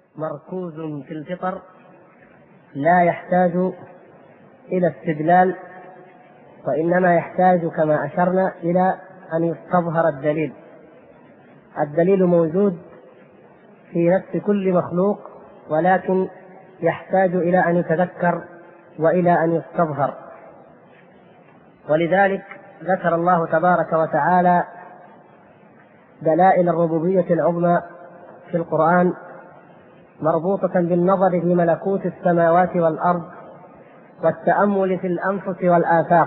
مركوز في الفطر لا يحتاج إلى استدلال، وإنما يحتاج كما أشرنا إلى أن يستظهر الدليل. الدليل موجود في نفس كل مخلوق، ولكن يحتاج إلى أن يتذكر وإلى أن يستظهر. ولذلك ذكر الله تبارك وتعالى دلائل الربوبية العظمى في القرآن مربوطة بالنظر في ملكوت السماوات والأرض والتأمل في الأنفس والآفاق.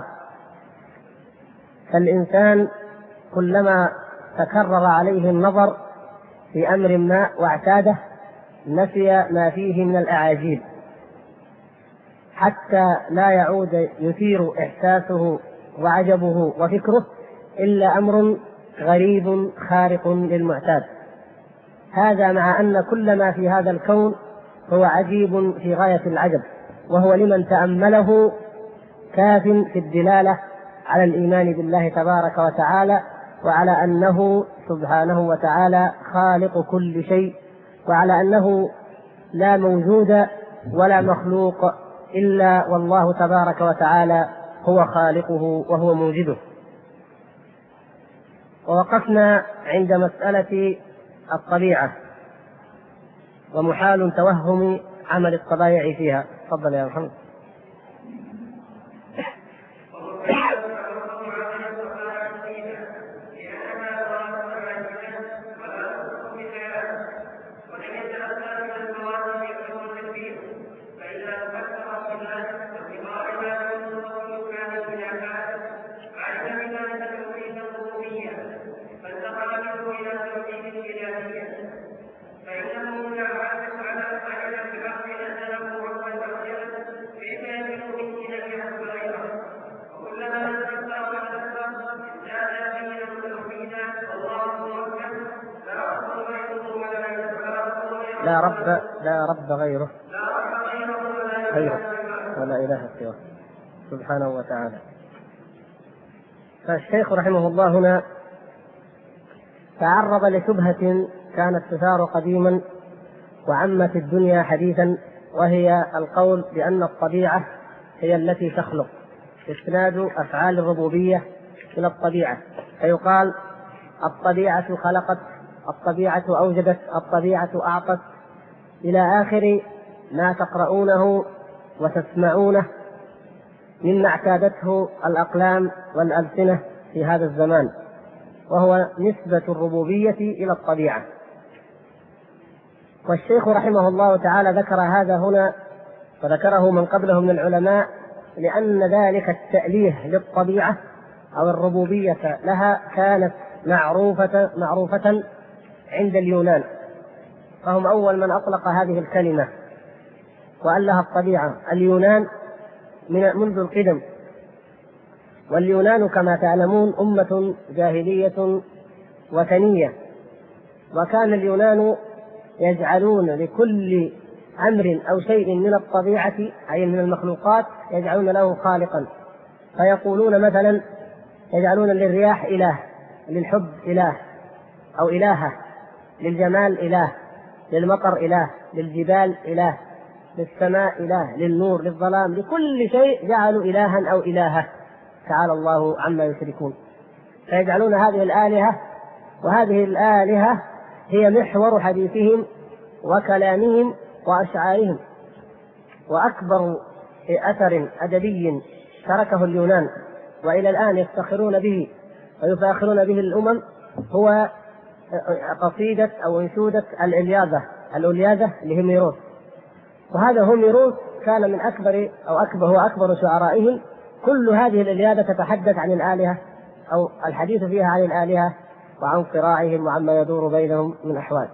فالإنسان كلما تكرر عليه النظر في أمر ما واعتاده نسي ما فيه من الأعاجيب، حتى لا يعود يثير إحساسه وعجبه وفكره إلا أمر غريب خارق للمعتاد. هذا مع أن كل ما في هذا الكون هو عجيب في غاية العجب، وهو لمن تأمله كاف في الدلالة على الإيمان بالله تبارك وتعالى، وعلى أنه سبحانه وتعالى خالق كل شيء، وعلى أنه لا موجود ولا مخلوق إلا والله تبارك وتعالى هو خالقه وهو موجده. ووقفنا عند مسألة الطبيعة ومحال توهم عمل الطبائع فيها. تفضل يا محمد. لا رب غيره ولا إله سواه سبحانه وتعالى. فالشيخ رحمه الله هنا تعرض لشبهة كانت تثار قديما وعمت الدنيا حديثا، وهي القول بأن الطبيعة هي التي تخلق، إسناد أفعال الربوبية إلى الطبيعة، فيقال الطبيعة خلقت، الطبيعة أوجدت، الطبيعة أعطت، إلى آخر ما تقرؤونه وتسمعونه مما اعتادته الأقلام والألسنة في هذا الزمان، وهو نسبة الربوبية إلى الطبيعة. والشيخ رحمه الله تعالى ذكر هذا هنا وذكره من قبله من العلماء لأن ذلك التأليه للطبيعة أو الربوبية لها كانت معروفة عند اليونان، فهم أول من أطلق هذه الكلمة وقال لها الطبيعة. اليونان منذ القدم، واليونان كما تعلمون أمة جاهلية وثنية، وكان اليونان يجعلون لكل أمر أو شيء من الطبيعة أي من المخلوقات يجعلون له خالقا، فيقولون مثلا يجعلون للرياح إله، للحب إله أو إلهة، للجمال إله، للمطر إله، للجبال إله، للسماء إله، للنور، للظلام، لكل شيء جعلوا إلها أو إلهة، تعالى الله عما يشركون. فيجعلون هذه الآلهة، وهذه الآلهة هي محور حديثهم وكلامهم وأشعارهم. وأكبر أثر أدبي تركه اليونان وإلى الآن يفتخرون به ويفاخرون به الأمم هو قصيدة أو أنشودة الإلياذة لهوميروس. وهذا هوميروس كان من أكبر شعرائهم. كل هذه الإلياذة تتحدث عن الآلهة أو الحديث فيها عن الآلهة وعن صراعهم وعما يدور بينهم من أحوال.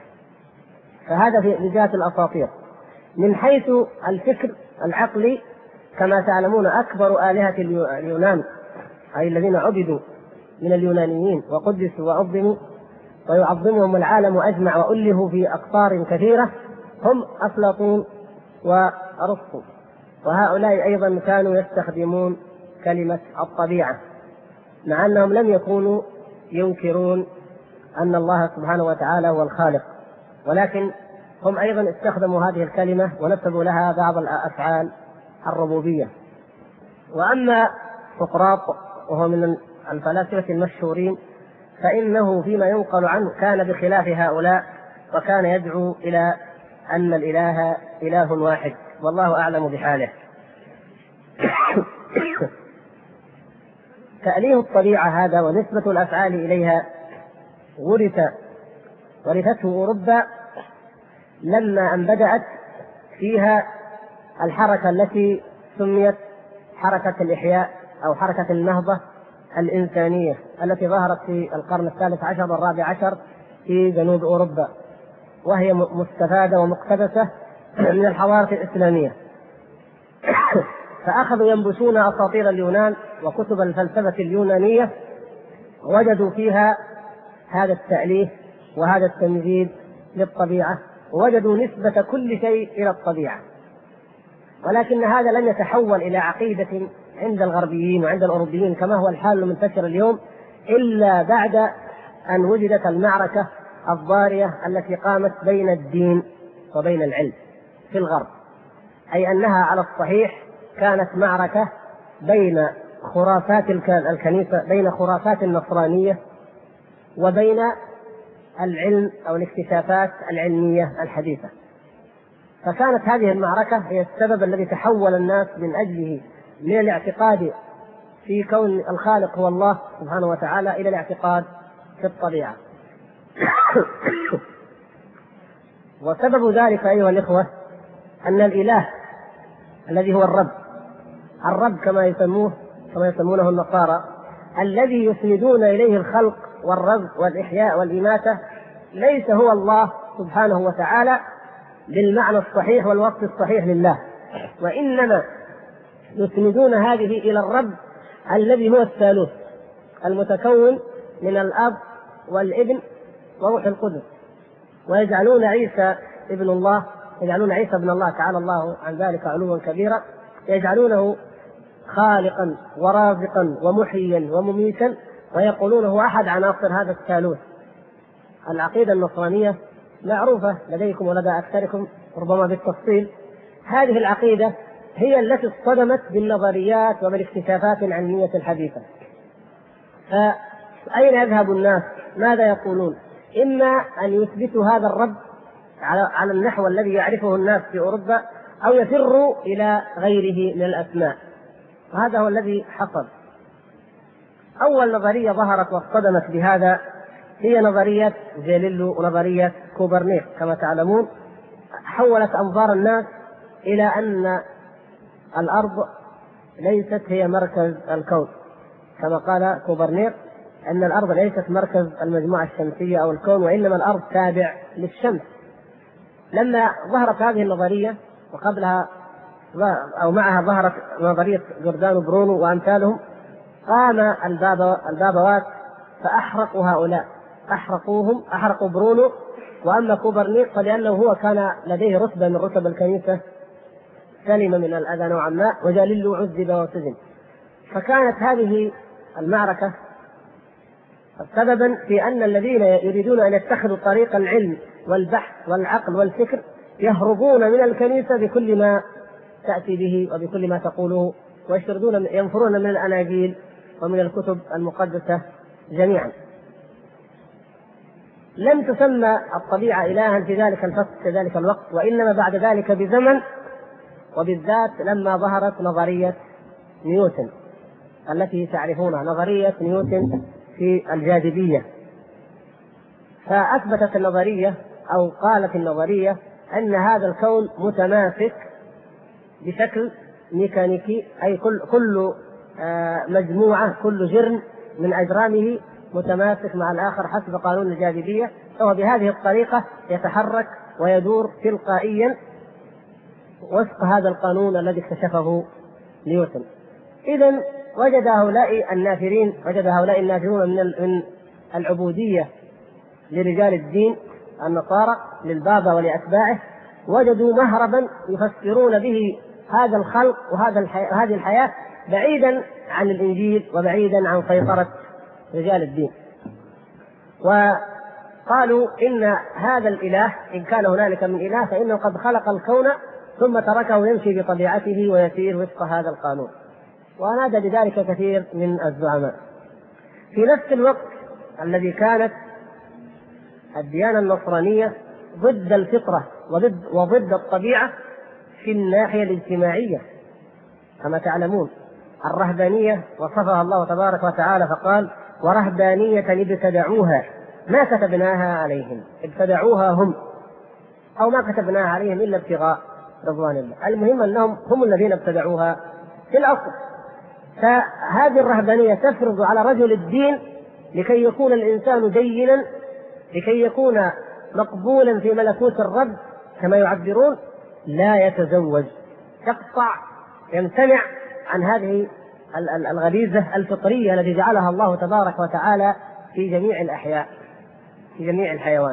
فهذا في جهة الأساطير. من حيث الفكر العقلي كما تعلمون أكبر آلهة اليونان أي الذين عبدوا من اليونانيين وقدسوا وعظموا ويعظمهم العالم أجمع وألهوا في أقطار كثيرة هم أفلاطون وأرسطو، وهؤلاء أيضا كانوا يستخدمون كلمة الطبيعة مع أنهم لم يكونوا ينكرون أن الله سبحانه وتعالى هو الخالق، ولكن هم أيضا استخدموا هذه الكلمة ونسبوا لها بعض الأفعال الربوبية. وأما سقراط وهو من الفلاسفة المشهورين فإنه فيما ينقل عنه كان بخلاف هؤلاء، وكان يدعو إلى أن الإله إله واحد، والله أعلم بحاله. تأليه الطبيعة هذا ونسبة الأفعال إليها ورثته أوروبا لما أن بدأت فيها الحركة التي سميت حركة الإحياء أو حركة النهضة الإنسانية، التي ظهرت في القرن الثالث عشر والرابع عشر في جنوب أوروبا، وهي مستفادة ومقتبسة من الحضارة الإسلامية. فأخذوا ينبشون أساطير اليونان وكتب الفلسفة اليونانية، وجدوا فيها هذا التأليه وهذا التمجيد للطبيعة، ووجدوا نسبة كل شيء إلى الطبيعة. ولكن هذا لم يتحول إلى عقيدة عند الغربيين وعند الأوروبيين كما هو الحال المنتشر اليوم إلا بعد أن وجدت المعركة الضارية التي قامت بين الدين وبين العلم في الغرب، أي أنها على الصحيح كانت معركة بين خرافات الكنيسة، بين خرافات النصرانية وبين العلم أو الاكتشافات العلمية الحديثة. فكانت هذه المعركة هي السبب الذي تحول الناس من أجله من الاعتقاد في كون الخالق هو الله سبحانه وتعالى إلى الاعتقاد في الطبيعة. وسبب ذلك أيها الإخوة أن الإله الذي هو الرب كما يسمونه النصارى، الذي يسندون إليه الخلق والرزق والإحياء والإماتة، ليس هو الله سبحانه وتعالى بالمعنى الصحيح والوصف الصحيح لله، وإنما يسندون هذه إلى الرب الذي هو الثالوث المتكون من الأب والابن وروح القدس، ويجعلون عيسى ابن الله، يجعلون عيسى ابن الله تعالى الله عن ذلك علوا كبيرا، يجعلونه خالقا ورازقا ومحيا ومميتا، ويقولون هو أحد عناصر هذا الثالوث. العقيدة النصرانية معروفة لديكم ولدى أكثركم ربما بالتفصيل. هذه العقيدة هي التي اصطدمت بالنظريات وبالاكتشافات العلمية الحديثة. فأين يذهب الناس؟ ماذا يقولون؟ إما أن يثبتوا هذا الرب على النحو الذي يعرفه الناس في أوروبا، أو يفروا إلى غيره من الأسماء، وهذا هو الذي حصل. أول نظرية ظهرت واصطدمت بهذا هي نظرية جاليليو ونظرية كوبرنيك. كما تعلمون حولت أنظار الناس إلى أن الأرض ليست هي مركز الكون، كما قال كوبرنيك أن الأرض ليست مركز المجموعة الشمسية أو الكون، وإنما الأرض تابع للشمس. لما ظهرت هذه النظرية وقبلها أو معها ظهرت نظرية جوردانو برونو وأمثالهم، قام البابوات فأحرقوا هؤلاء، أحرقوا برونو. وأما كوبرنيك فلأنه هو كان لديه رتبة من رتب الكنيسة سلم من الأذى نوعا ما، وجاليليو عذب وسجن. فكانت هذه المعركة سببا في أن الذين يريدون أن يتخذوا طريق العلم والبحث والعقل والفكر يهربون من الكنيسة بكل ما تأتي به وبكل ما تقوله، ينفرون من الأناجيل ومن الكتب المقدسة جميعا. لم تسمى الطبيعة إلها في ذلك الوقت، وإنما بعد ذلك بزمن، وبالذات لما ظهرت نظرية نيوتن التي تعرفونها، نظرية نيوتن في الجاذبية. فأثبتت النظرية أو قالت النظرية أن هذا الكون متماسك بشكل ميكانيكي، أي كل مجموعة، كل جرم من أجرامه متماسك مع الآخر حسب قانون الجاذبية، وهو بهذه الطريقة يتحرك ويدور تلقائيا وفق هذا القانون الذي اكتشفه نيوتن. إذن وجد هؤلاء النافرون من العبودية لرجال الدين النصارى للبابا ولأتباعه، وجدوا مهربا يفسرون به هذا الخلق وهذه الحياة بعيدا عن الإنجيل وبعيدا عن سيطرة رجال الدين. قالوا إن هذا الإله إن كان هنالك من إله فإنه قد خلق الكون ثم تركه يمشي بطبيعته ويسير وفق هذا القانون، ونادى بذلك كثير من الزعماء. في نفس الوقت الذي كانت الديانة النصرانية ضد الفطرة وضد الطبيعة في الناحية الاجتماعية، كما تعلمون الرهبانية وصفها الله تبارك وتعالى فقال: ورهبانية ابتدعوها ما كتبناها عليهم، ابتدعوها هم، أو ما كتبناها عليهم إلا ابتغاء رضوان الله. المهم أنهم هم الذين ابتدعوها في الأصل. فهذه الرهبانية تفرض على رجل الدين لكي يكون الإنسان دينا، لكي يكون مقبولا في ملكوت الرب كما يعبرون، لا يتزوج، يقطع، يمتنع عن هذه الغريزة الفطرية التي جعلها الله تبارك وتعالى في جميع الأحياء، في جميع الحيوان.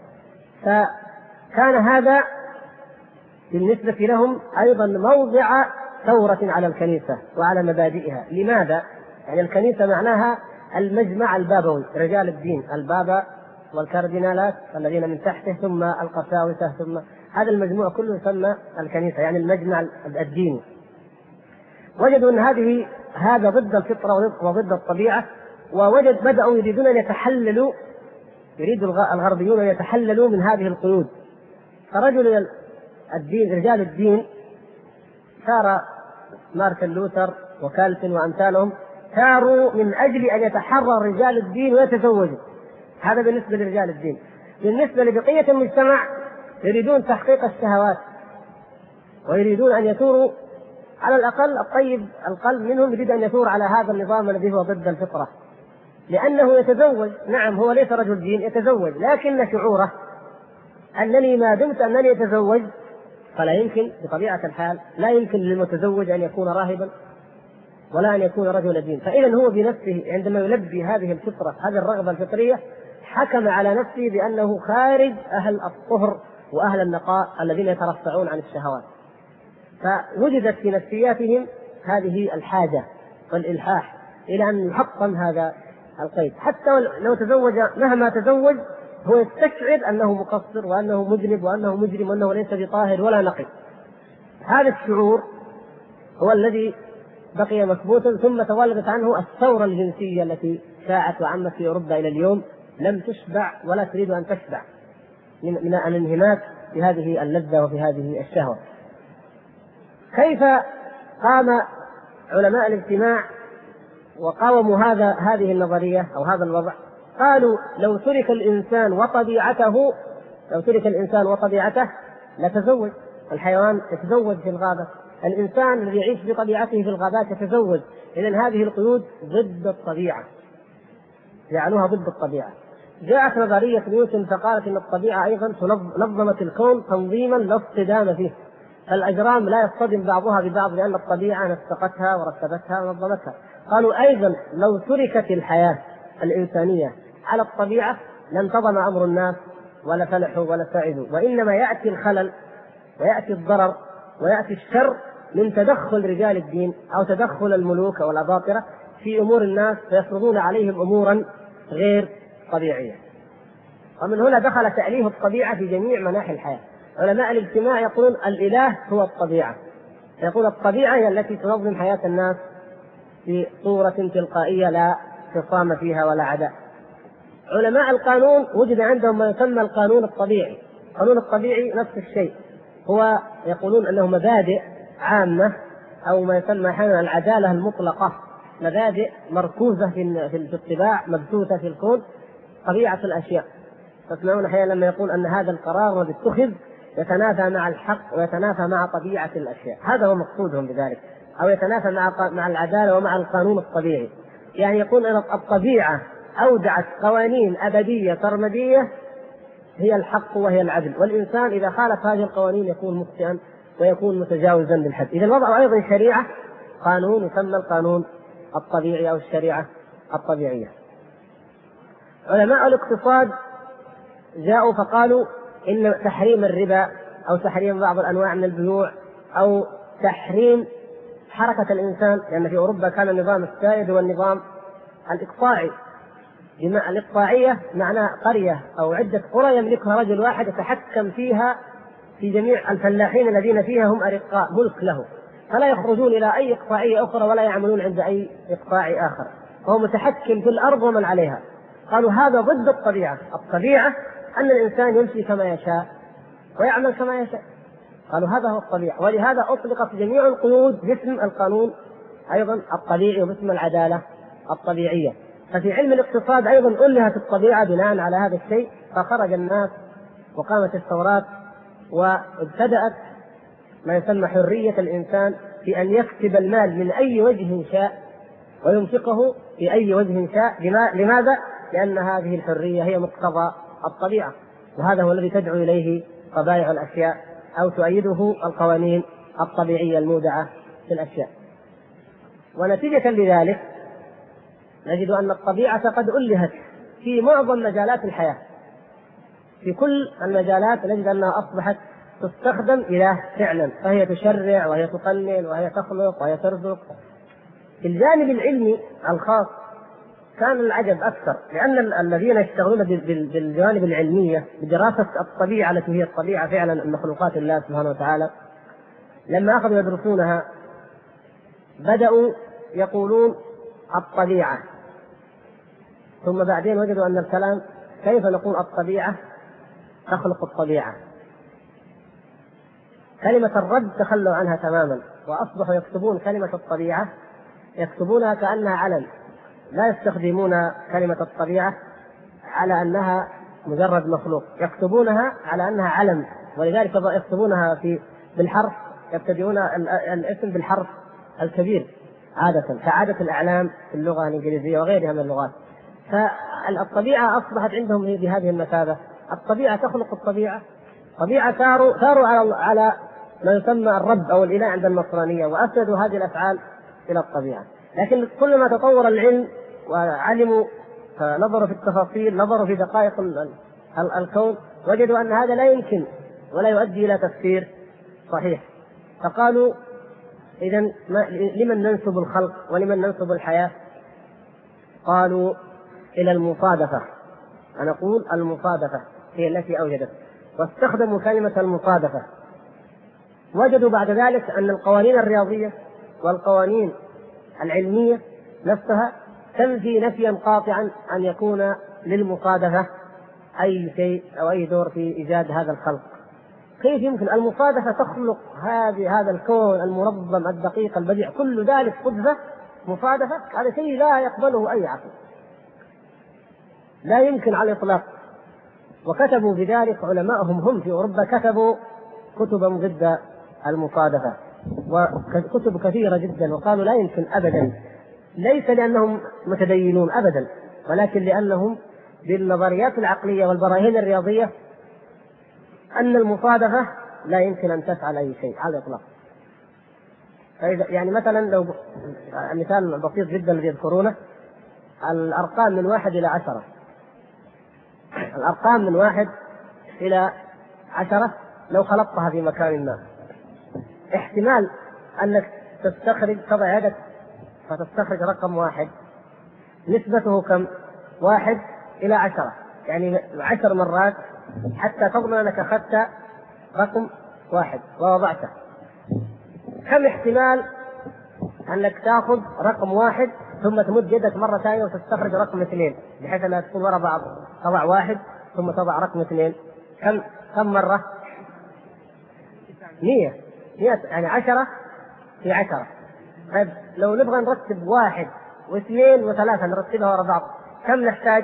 فكان هذا بالنسبة لهم أيضا موضع ثورة على الكنيسة وعلى مبادئها. لماذا؟ يعني الكنيسة معناها المجمع البابوي، رجال الدين، البابا والكاردينالات الذين من تحته ثم القساوسة، ثم هذا المجموع كله يسمى الكنيسة، يعني المجمع الديني. وجدوا أن هذا ضد الفطرة وضد الطبيعة، بدأوا يريدون أن يتحللوا، يريد الغربيون أن يتحللوا من هذه القيود. فرجل الدين، رجال الدين، صار مارتن لوثر وكالفن وأمثالهم، ثاروا من أجل أن يتحرر رجال الدين ويتزوجوا. هذا بالنسبة لرجال الدين. بالنسبة لبقية المجتمع يريدون تحقيق الشهوات، ويريدون أن يثوروا على الأقل الطيب القلب منهم يريد أن يثور على هذا النظام الذي هو ضد الفطرة، لأنه يتزوج. نعم هو ليس رجل دين، يتزوج، لكن شعوره أنني ما دمت أنني يتزوج فلا يمكن بطبيعة الحال، لا يمكن للمتزوج أن يكون راهبا ولا أن يكون رجل دين. فإذا هو بنفسه عندما يلبي هذه الفطرة، هذه الرغبة الفطرية، حكم على نفسه بأنه خارج أهل الطهر وأهل النقاء الذين يترفعون عن الشهوات. فوجدت في نفسياتهم هذه الحاجة والإلحاح إلى أن يحطم هذا القيد. حتى لو تزوج مهما تزوج هو يستشعر أنه مقصر وأنه مذنب وأنه مجرم وأنه ليس بطاهر ولا نقي. هذا الشعور هو الذي بقي مثبوتا، ثم تولدت عنه الثورة الجنسية التي شاعت وعمت في أوروبا إلى اليوم، لم تشبع ولا تريد أن تشبع من الانهماك في هذه اللذة وفي هذه الشهوة. كيف قام علماء الاجتماع وقاوموا هذه النظرية أو هذا الوضع؟ قالوا لو ترك الإنسان وطبيعته لتزوج. الحيوان يتزوج في الغابة، الإنسان الذي يعيش بطبيعته في الغابات يتزوج. إذن هذه القيود ضد الطبيعة، جعلوها ضد الطبيعة. جاءت نظرية نيوتن فقالت إن الطبيعة أيضا نظمت الكون تنظيما لا اصطدام فيه، فالأجرام لا يصطدم بعضها ببعض لأن الطبيعة نسقتها ورتبتها ونظمتها. قالوا أيضا لو تركت الحياة الإنسانية على الطبيعة لانتظم أمر الناس ولا فلحوا ولا سعدوا، وإنما يأتي الخلل ويأتي الضرر ويأتي الشر من تدخل رجال الدين أو تدخل الملوك أو الأباطرة في أمور الناس، فيفرضون عليهم أمورا غير طبيعية. ومن هنا دخل تأليه الطبيعة في جميع مناحي الحياة. علماء الاجتماع يقولون الإله هو الطبيعة، يقول الطبيعة هي التي تنظم حياة الناس في صورة تلقائية لا خصام فيها ولا عداء. علماء القانون وجد عندهم ما يسمى القانون الطبيعي. القانون الطبيعي نفس الشيء، هو يقولون أنه مبادئ عامة أو ما يسمى أحيانا العدالة المطلقة، مبادئ مركوزة في الطباع مبثوثة في الكون، طبيعة الأشياء. تسمعون أحيانا لما يقول أن هذا القرار الذي اتخذ يتنافى مع الحق ويتنافى مع طبيعة الأشياء، هذا هو مقصودهم بذلك، أو يتنافى مع العدالة ومع القانون الطبيعي. يعني يقول أن الطبيعة أودعت قوانين أبدية سرمدية هي الحق وهي العدل، والإنسان إذا خالف هذه القوانين يكون مخطئا ويكون متجاوزا للحد. إذا وضعوا أيضا شريعة، قانون يسمى القانون الطبيعي أو الشريعة الطبيعية. علماء الاقتصاد جاءوا فقالوا إن تحريم الربا أو تحريم بعض الأنواع من البيوع أو تحريم حركة الإنسان، لأن في أوروبا كان النظام السائد هو النظام الإقطاعي، الإقطاعية معناه قرية أو عدة قرى يملكها رجل واحد يتحكم فيها في جميع الفلاحين الذين فيها هم أرقاء ملك له، فلا يخرجون إلى أي إقطاعية أخرى ولا يعملون عند أي إقطاعي آخر، فهو متحكم في الأرض ومن عليها. قالوا هذا ضد الطبيعة. الطبيعة أن الإنسان يمشي كما يشاء ويعمل كما يشاء، قالوا هذا هو الطبيعة. ولهذا أطلقت جميع القيود باسم القانون أيضا الطبيعي وباسم العدالة الطبيعية. ففي علم الاقتصاد أيضا ألهت الطبيعة بناء على هذا الشيء، فخرج الناس وقامت الثورات وابتدأت ما يسمى حرية الإنسان في أن يكسب المال من أي وجه شاء وينفقه في أي وجه شاء. لماذا؟ لأن هذه الحرية هي مقتضى الطبيعة، وهذا هو الذي تدعو إليه طبائع الأشياء أو تؤيده القوانين الطبيعية المودعة في الأشياء. ونتيجة لذلك نجد أن الطبيعة قد ألهت في معظم مجالات الحياة. في كل المجالات نجد أنها أصبحت تستخدم إله فعلا، فهي تشرع وهي تقنن وهي تخلق وهي ترزق. في الجانب العلمي الخاص كان العجب أكثر، لأن الذين يشتغلون بالجوانب العلمية بدراسة الطبيعة التي هي الطبيعة فعلا المخلوقات الله سبحانه وتعالى، لما أخذوا يدرسونها بدأوا يقولون الطبيعة، ثم بعدين وجدوا أن الكلام كيف نقول الطبيعة تخلق الطبيعة. كلمة الرب تخلوا عنها تماما، وأصبحوا يكتبون كلمة الطبيعة يكتبونها كأنها علم، لا يستخدمون كلمة الطبيعة على أنها مجرد مخلوق، يكتبونها على أنها علم. ولذلك يكتبونها بالحرف، يبتدئون الاسم بالحرف الكبير عادة كعادة الأعلام في اللغة الإنجليزية وغيرها من اللغات. فالطبيعة أصبحت عندهم بهذه المثابة، الطبيعة تخلق الطبيعة. طبيعة ثاروا على ما يسمى الرب أو الإله عند النصرانية، وأسندوا هذه الأفعال إلى الطبيعة. لكن كلما تطور العلم وعلموا نظروا في التفاصيل، نظروا في دقائق الكون، وجدوا أن هذا لا يمكن ولا يؤدي إلى تفسير صحيح. فقالوا إذن لمن ننسب الخلق ولمن ننسب الحياة؟ قالوا إلى المصادفة. أنا أقول المصادفة هي التي أوجدت، واستخدموا كلمة المصادفة. وجدوا بعد ذلك أن القوانين الرياضية والقوانين العلمية نفسها تنفي نفيا قاطعا أن يكون للمصادفة أي شيء أو أي دور في إيجاد هذا الخلق. كيف يمكن المصادفة تخلق هذا الكون المنظم الدقيق البديع، كل ذلك صدفة مصادفة؟ هذا شيء لا يقبله أي عقل، لا يمكن على الإطلاق. وكتبوا بذلك علماءهم هم في أوروبا، كتبوا كتبا ضد المصادفة وكتب كثيرة جدا، وقالوا لا يمكن أبدا، ليس لأنهم متدينون أبدا، ولكن لأنهم بالنظريات العقلية والبراهين الرياضية أن المصادفة لا يمكن أن تفعل أي شيء على الإطلاق. يعني مثلا لو مثال بسيط جدا الذي يذكرونه، الأرقام من 1 إلى 10، الأرقام من 1 إلى 10 لو خلطتها في مكان ما، احتمال أنك تضع يدك فتستخرج رقم 1 نسبته كم؟ 1 إلى 10، يعني 10 مرات حتى تظن أنك أخذت رقم 1 ووضعته. كم احتمال أنك تأخذ رقم 1 ثم تمد يدك مرة ثانية وتستخرج رقم 2، بحيث أنها تكون وراء بعض، تضع 1 ثم تضع رقم 2. كم مرة؟ 100 يعني 10 في 10. طيب لو نبغى نرتب 1 و2 و3 نرتبها وراء بعض، كم نحتاج؟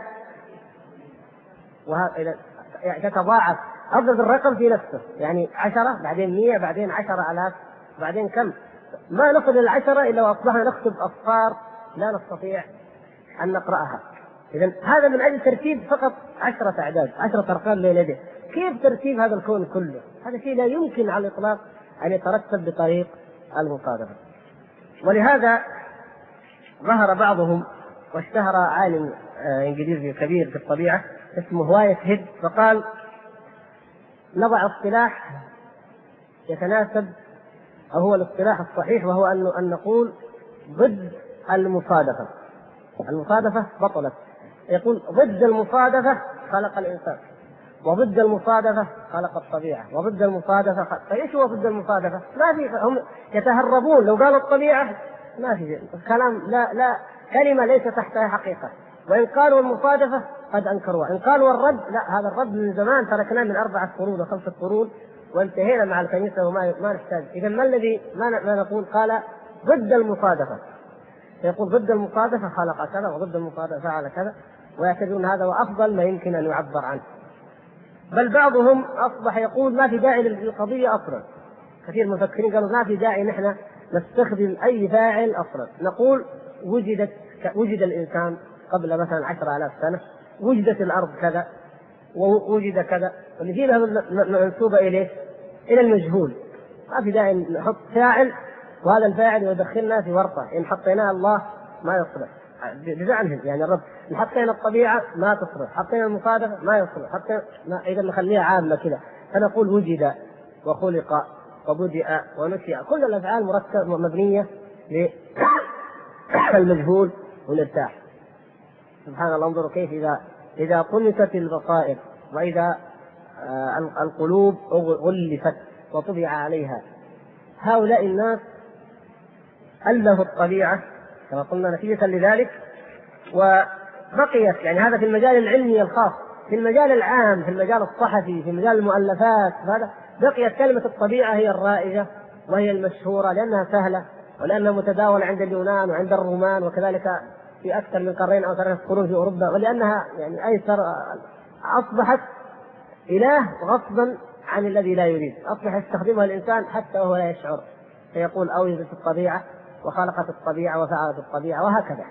وهذا يعني تتضاعف، أضرب الرقم في نفسه، يعني 10 بعدين 100 بعدين 10,000 بعدين كم؟ ما نصل إلى 10 إلا وأصبحنا نكتب أصفار لا نستطيع أن نقرأها. إذن هذا من أجل ترتيب فقط 10 أعداد، 10 أرقام بين يديه. كيف ترتيب هذا الكون كله؟ هذا شيء لا يمكن على الإطلاق أن يترتب بطريق المصادفة. ولهذا ظهر بعضهم واشتهر عالم إنجليزي كبير في الطبيعة اسمه وايت هيد، فقال نضع اصطلاح يتناسب أو هو الاصطلاح الصحيح، وهو أن نقول ضد المصادفة. المصادفة بطلت، يقول ضد المصادفة خلق الإنسان، وضد المصادفة خلق الطبيعة، وضد المصادفة فإيش هو ضد المصادفة؟ ما في، هم يتهربون. لو قالوا الطبيعة ما في كلام، لا كلمة ليس تحتها حقيقة. وإن قالوا المصادفة قد أنكروها، إن قالوا الرد لا، هذا الرد من زمان تركناه من 4 قرون و5 قرون وانتهينا مع الكنيسة وما نحتاج. إذا ما الذي ما نقول؟ قال ضد المصادفة، يقول ضد المصادفة خلق كذا وضد المصادفة فعل كذا، ويعتبرون هذا وأفضل ما يمكن أن يعبر عنه. بل بعضهم أصبح يقول ما في داعي للقضية أصلا. كثير من المفكرين قالوا ما في داعي نحن نستخدم أي فاعل أصلا، نقول وجد الإنسان قبل مثلا 10,000 سنة، وجدت الأرض كذا ووجد كذا، ونجيبها منسوبة إليه إلى المجهول. ما في داعي نحط فاعل وهذا الفاعل يدخلنا في ورطة. إن حطيناه الله ما يصلح بزعمهم، يعني الرب. إن حطينا الطبيعة ما تصلح، حطينا المصادفة ما يصلح، إذا نخليها عامة كذا. فنقول وجد وخلق وبدأ ونشأ، كل الأفعال مركبة مبنية للمجهول ونرتاح. سبحان الله، انظروا كيف إذا طمست البصائر وإذا القلوب غلفت وطبع عليها. هؤلاء الناس ألهوا الطبيعة كما قلنا نتيجة لذلك، وبقيت يعني هذا في المجال العلمي الخاص. في المجال العام، في المجال الصحفي، في مجال المؤلفات، هذا بقيت كلمة الطبيعة هي الرائجة وهي المشهورة، لأنها سهلة ولأنها متداولة عند اليونان وعند الرومان، وكذلك في أكثر من قرنين أو 3 قرون في أوروبا، ولأنها يعني أيسر. أصبحت إله غصبا عن الذي لا يريد، أصبح يستخدمها الإنسان حتى وهو لا يشعر، فيقول أوجدت الطبيعة وخلقت الطبيعة وفعلت الطبيعة وهكذا.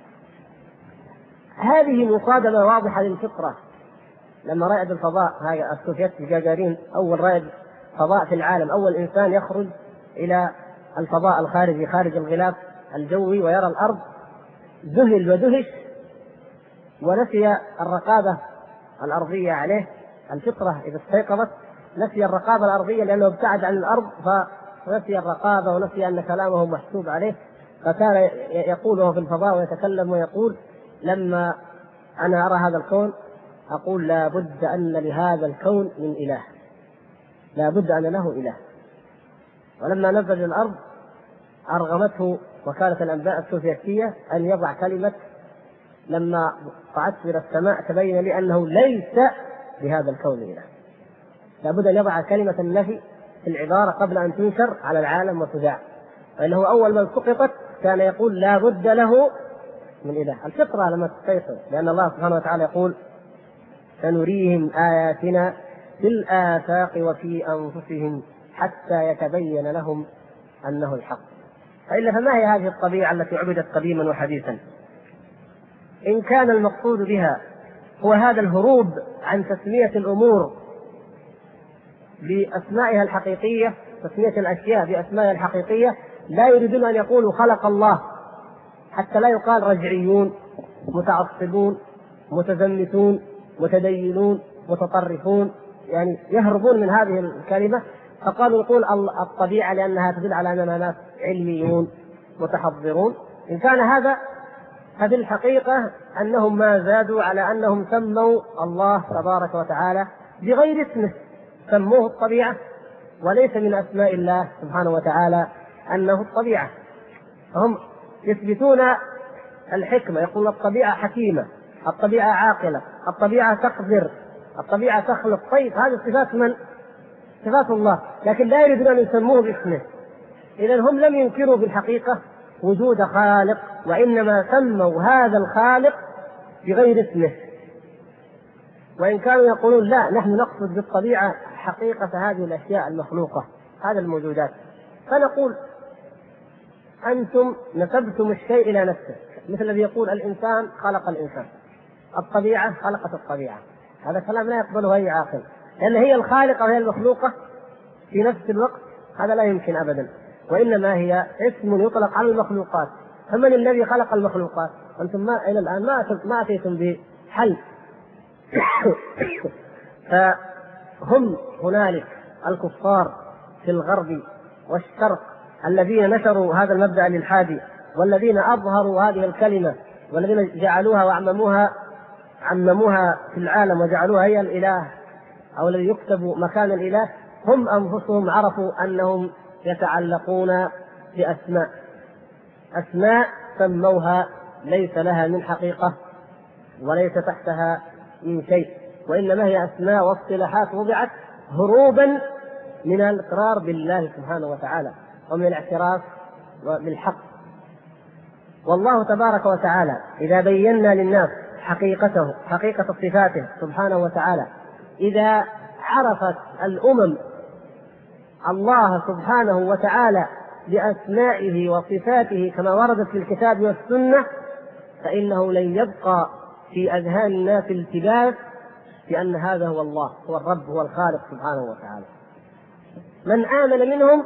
هذه مصادمة واضحة للفطرة. لما رائد الفضاء هذا السوفيتي جاجارين، أول رائد فضاء في العالم، أول إنسان يخرج إلى الفضاء الخارجي خارج الغلاف الجوي ويرى الأرض، ذهل ودهش ونسي الرقابة الأرضية عليه. الفطرة إذا استيقظت نسي الرقابة الأرضية لأنه ابتعد عن الأرض، فنسي الرقابة ونسي أن كلامه محسوب عليه. فكان يقول وهو في الفضاء ويتكلم ويقول: لما أنا أرى هذا الكون أقول لا بد أن لهذا الكون من إله، لا بد أن له إله. ولما نزل الأرض أرغمته وكالة الأنباء السوفيتية أن يضع كلمة لما صعدت إلى السماء تبين لي أنه ليس بهذا الكون إله. لا بد أن يضع كلمة النفي في العبارة قبل أن تنشر على العالم وتذاع، فإنه أول من سقطت كان يقول لا بد له من إله. الفطرة لما تستيقظ، لأن الله سبحانه وتعالى يقول: سنريهم آياتنا في الآفاق وفي أنفسهم حتى يتبين لهم أنه الحق. فإلا فما هي هذه الطبيعة التي عبدت قديما وحديثا؟ إن كان المقصود بها هو هذا الهروب عن تسمية الأمور بأسمائها الحقيقية، تسمية الأشياء بأسمائها الحقيقية، لا يريدون أن يقولوا خلق الله حتى لا يقال رجعيون، متعصبون، متزمتون، متدينون، متطرفون، يعني يهربون من هذه الكلمة. فقالوا نقول الطبيعة لأنها تدل على أننا ناس علميون متحضرون. إن كان هذا ففي الحقيقة أنهم ما زادوا على أنهم سموا الله تبارك وتعالى بغير اسمه، سموه الطبيعة، وليس من أسماء الله سبحانه وتعالى أنه الطبيعة. هم يثبتون الحكمة، يقول الطبيعة حكيمة، الطبيعة عاقلة، الطبيعة تقدر، الطبيعة تخلق. طيب هذه صفات من؟ صفات الله، لكن لا يريدون أن يسموه باسمه. إذن هم لم ينكروا في الحقيقة وجود خالق، وإنما سموا هذا الخالق بغير اسمه. وإن كانوا يقولون لا، نحن نقصد بالطبيعة حقيقة هذه الأشياء المخلوقة، هذه الموجودات. فنقول أنتم نسبتم الشيء إلى نفسه، مثل الذي يقول الإنسان خلق الإنسان، الطبيعة خلقت الطبيعة. هذا كلام لا يقبله أي عاقل، لأن هي الخالقة وهي المخلوقة في نفس الوقت، هذا لا يمكن أبدا. وإنما هي اسم يطلق على المخلوقات. فمن الذي خلق المخلوقات؟ أنتم إلى الآن ما أتيتم بحل. فهم هنالك الكفار في الغرب والشرق الذين نشروا هذا المبدأ الإلحادي، والذين أظهروا هذه الكلمة، والذين جعلوها وأعمموها عمموها في العالم وجعلوها هي الإله أو الذي يكتب مكان الإله، هم أنفسهم عرفوا أنهم يتعلقون أسماء سموها ليس لها من حقيقة وليس تحتها من شيء، وإنما هي أسماء واصطلاحات وضعت هروبا من الإقرار بالله سبحانه وتعالى ومن الاعتراف بالحق. والله تبارك وتعالى إذا بينا للناس حقيقته، حقيقة صفاته سبحانه وتعالى، إذا عرفت الأمم الله سبحانه وتعالى بأسمائه وصفاته كما وردت في الكتاب والسنة، فإنه لن يبقى في أذهان الناس التباس بأن هذا هو الله، هو الرب، هو الخالق سبحانه وتعالى. من آمن منهم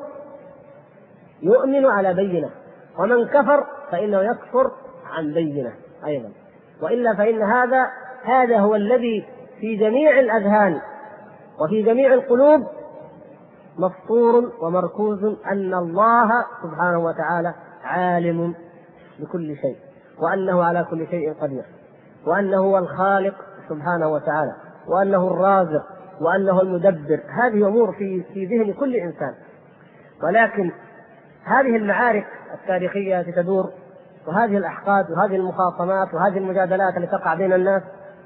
يؤمن على بينة، ومن كفر فإنه يكفر عن بينة أيضا، وإلا فإن هذا هو الذي في جميع الأذهان وفي جميع القلوب مفطور ومركوز أن الله سبحانه وتعالى عالم بكل شيء، وأنه على كل شيء قدير، وأنه هو الخالق سبحانه وتعالى، وأنه الرازق، وأنه المدبر. هذه أمور في ذهن كل إنسان. ولكن هذه المعارك التاريخية التي تدور، وهذه الأحقاد وهذه المخاصمات وهذه المجادلات التي تقع بين الناس،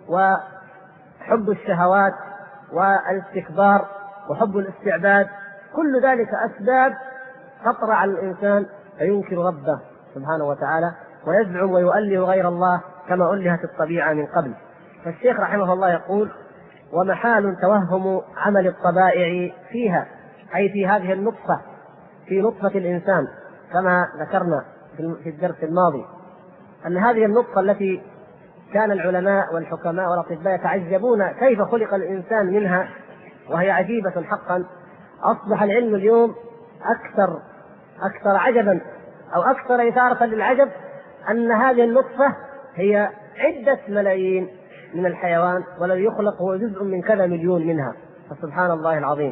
وحب الشهوات والاستكبار وحب الاستعباد، كل ذلك أسباب تطرأ على الإنسان فينكر ربه سبحانه وتعالى ويزعم ويؤله غير الله كما ألهت الطبيعة من قبل. فالشيخ رحمه الله يقول: ومحال توهم عمل الطبائع فيها، أي في هذه النطفة، في نطفة الإنسان، كما ذكرنا في الدرس الماضي أن هذه النطفة التي كان العلماء والحكماء والأطباء يتعجبون كيف خلق الإنسان منها، وهي عجيبة حقا. أصبح العلم اليوم أكثر عجبا أو أكثر إثارة للعجب أن هذه النطفة هي عدة ملايين من الحيوان، والذي يخلق هو جزء من كذا مليون منها، فسبحان الله العظيم.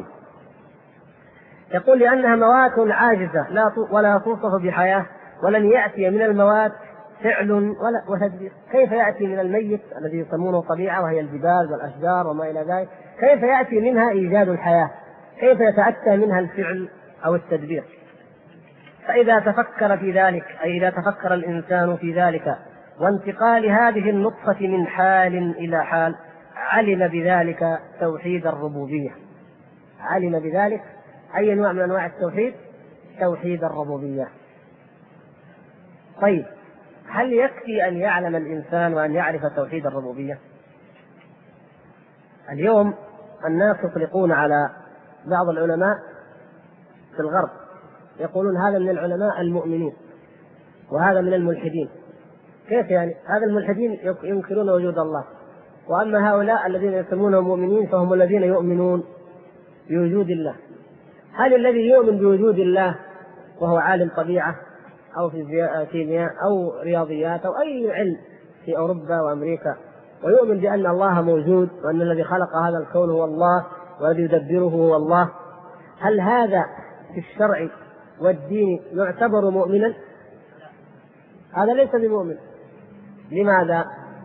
يقول: لأنها موات عاجزة ولا توصف بحياة، ولن يأتي من الموات فعل ولا تدبير. كيف يأتي من الميت الذي يسمونه طبيعة وهي الجبال والأشجار وما إلى ذلك، كيف يأتي منها إيجاد الحياة؟ كيف يتأتى منها الفعل أو التدبير؟ فإذا تفكر في ذلك، أي إذا تفكر الإنسان في ذلك وانتقال هذه النطفة من حال إلى حال، علم بذلك توحيد الربوبية. علم بذلك أي نوع من أنواع التوحيد؟ توحيد الربوبية. طيب، هل يكفي أن يعلم الإنسان وأن يعرف توحيد الربوبية؟ اليوم الناس يطلقون على بعض العلماء في الغرب، يقولون هذا من العلماء المؤمنين وهذا من الملحدين. كيف يعني؟ هذا الملحدين ينكرون وجود الله، وأما هؤلاء الذين يسمونهم مؤمنين فهم الذين يؤمنون بوجود الله. هل الذي يؤمن بوجود الله وهو عالم طبيعة أو كيمياء أو رياضيات أو أي علم في أوروبا وأمريكا، ويؤمن بأن الله موجود وأن الذي خلق هذا الكون هو الله والذي يدبره هو الله، هل هذا في الشرع والدين يعتبر مؤمنا؟ هذا ليس بمؤمن. لماذا؟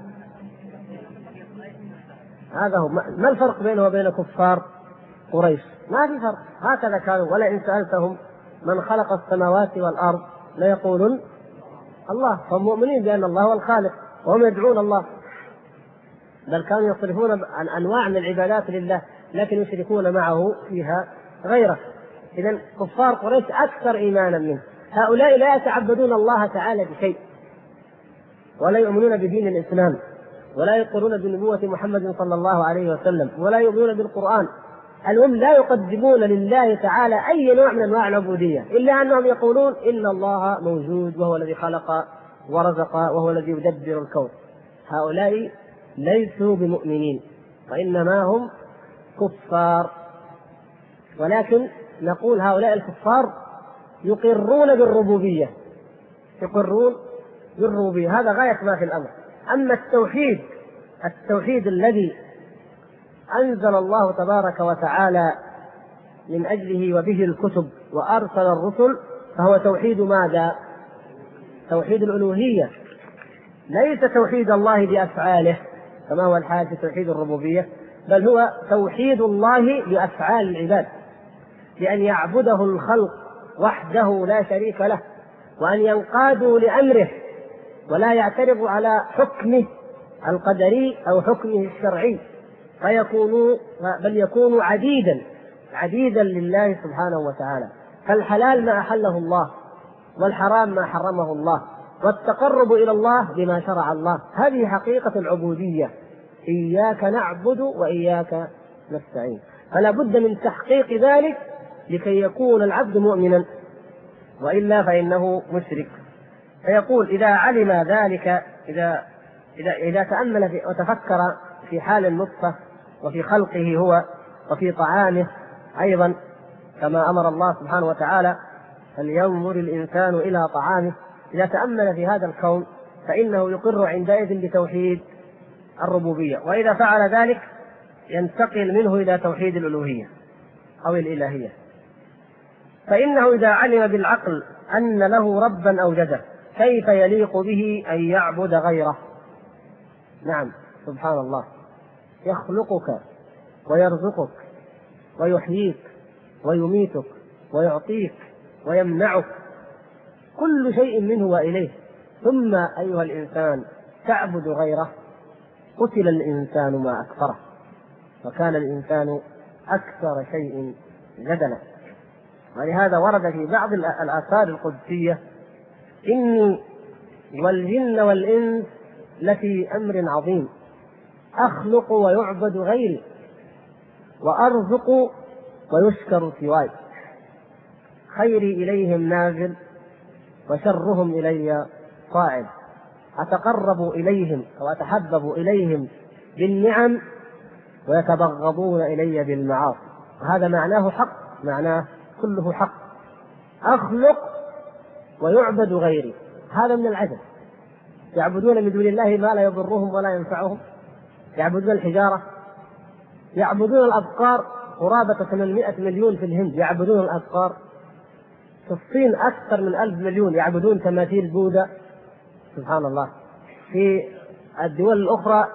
هذا هو. ما الفرق بينه وبين كفار قريش؟ ما في فرق، هكذا كانوا. ولئن سألتهم من خلق السماوات والأرض ليقولون الله. هم مؤمنين بأن الله هو الخالق وهم يدعون الله، بل كانوا يصرفون عن أنواع من العبادات لله لكن يشركون معه فيها غيره. إذن كفار قريش أكثر إيمانا منه. هؤلاء لا يتعبدون الله تعالى بشيء، ولا يؤمنون بدين الإسلام، ولا يقرون بنبوة محمد صلى الله عليه وسلم، ولا يؤمنون بالقرآن. هم لا يقدمون لله تعالى أي نوع من أنواع العبودية، إلا أنهم يقولون إن الله موجود وهو الذي خلق ورزق وهو الذي يدبر الكون. هؤلاء ليسوا بمؤمنين وإنما هم كفار. ولكن نقول هؤلاء الكفار يقرون بالربوبية، يقرون بالربوبية، هذا غاية ما في الأمر. أما التوحيد الذي أنزل الله تبارك وتعالى من أجله وبه الكتب وأرسل الرسل، فهو توحيد ماذا؟ توحيد الألوهية، ليس توحيد الله بأفعاله، كما هو الحال في توحيد الربوبية، بل هو توحيد الله بأفعال العباد، بأن يعبده الخلق وحده لا شريك له، وأن ينقادوا لأمره ولا يعترضوا على حكمه القدري أو حكمه الشرعي، بل يكونوا عبيدا لله سبحانه وتعالى. فالحلال ما أحله الله، والحرام ما حرمه الله، والتقرب إلى الله بما شرع الله. هذه حقيقة العبودية، إياك نعبد وإياك نستعين. فلا بد من تحقيق ذلك لكي يكون العبد مؤمنا، وإلا فإنه مشرك. فيقول إذا علم ذلك، إذا تأمل وتفكر في حال النطفة وفي خلقه هو وفي طعامه أيضا، كما أمر الله سبحانه وتعالى فلينظر الإنسان إلى طعامه، إذا تأمل في هذا الكون فإنه يقر عندئذ بتوحيد الربوبية، وإذا فعل ذلك ينتقل منه إلى توحيد الألوهية أو الإلهية. فإنه إذا علم بالعقل أن له ربا أوجده كيف يليق به أن يعبد غيره؟ نعم، سبحان الله، يخلقك ويرزقك ويحييك ويميتك ويعطيك ويمنعك، كل شيء منه وإليه، ثم أيها الإنسان تعبد غيره. قتل الإنسان ما أكفره، وكان الإنسان أكثر شيء جدلا. ولهذا ورد في بعض الآثار القدسية: إني والجن والإنس لفي أمر عظيم، أخلق ويعبد غيري، وأرزق ويشكر سواي، خيري إليهم نازل وشرهم إلي صاعد، أتقرب إليهم أو أتحبب إليهم بالنعم ويتبغضون إلي بالمعاصي. وهذا معناه حق، معناه كله حق. أخلق ويعبد غيري، هذا من العجب. يعبدون من دون الله ما لا يضرهم ولا ينفعهم، يعبدون الحجارة، يعبدون الأبقار، قرابة 800 مليون في الهند يعبدون الأبقار، في الصين أكثر من 1000 مليون يعبدون تماثيل بوذا، سبحان الله. في الدول الأخرى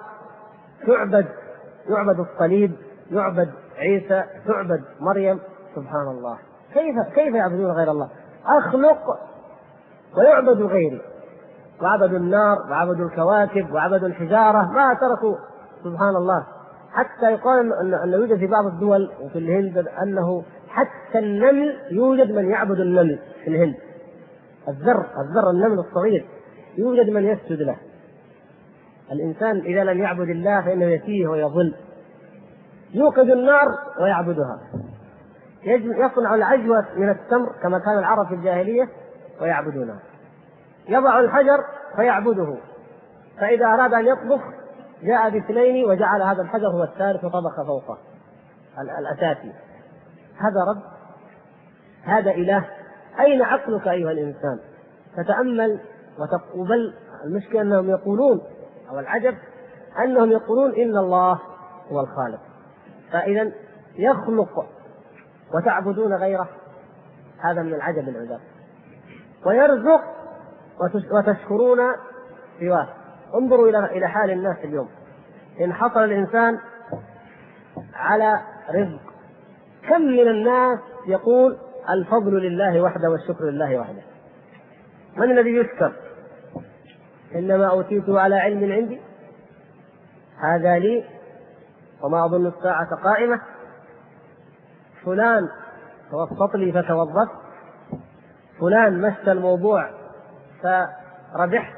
يعبد الصليب، يعبد عيسى، تعبد مريم، سبحان الله. كيف يعبدون غير الله؟ أخلق ويعبد غيري، وعبدوا النار وعبدوا الكواكب وعبدوا الحجارة، ما تركوا، سبحان الله. حتى يقال أن يوجد في بعض الدول وفي الهند أنه حتى النمل يوجد من يعبد النمل في الهند، الذر النمل الصغير يوجد من يسجد له. الإنسان إذا لم يعبد الله فإنه يتيه ويضل. يوقد النار ويعبدها، يصنع العجوة من التمر كما كان العرب في الجاهلية ويعبدونها، يضع الحجر فيعبده، فإذا أراد أن يطبخ جاء باثنين وجعل هذا الحجر هو الثالث وطبخ فوقه الأساسي. هذا رب، هذا إله. أين عقلك أيها الإنسان؟ فتأمل وبل المشكلة أنهم يقولون، أو العجب أنهم يقولون إن الله هو الخالق، فإذا يخلق وتعبدون غيره، هذا من العجب العجاب. ويرزق وتشكرون سواه. انظروا إلى حال الناس اليوم، إن حصل الإنسان على رزق، كم من الناس يقول الفضل لله وحده والشكر لله وحده؟ من الذي يشكر؟ إنما أوتيته على علم عندي، هذا لي وما أظن الساعة قائمة، فلان توسط لي فتوظفت، فلان مشى الموضوع فربحت،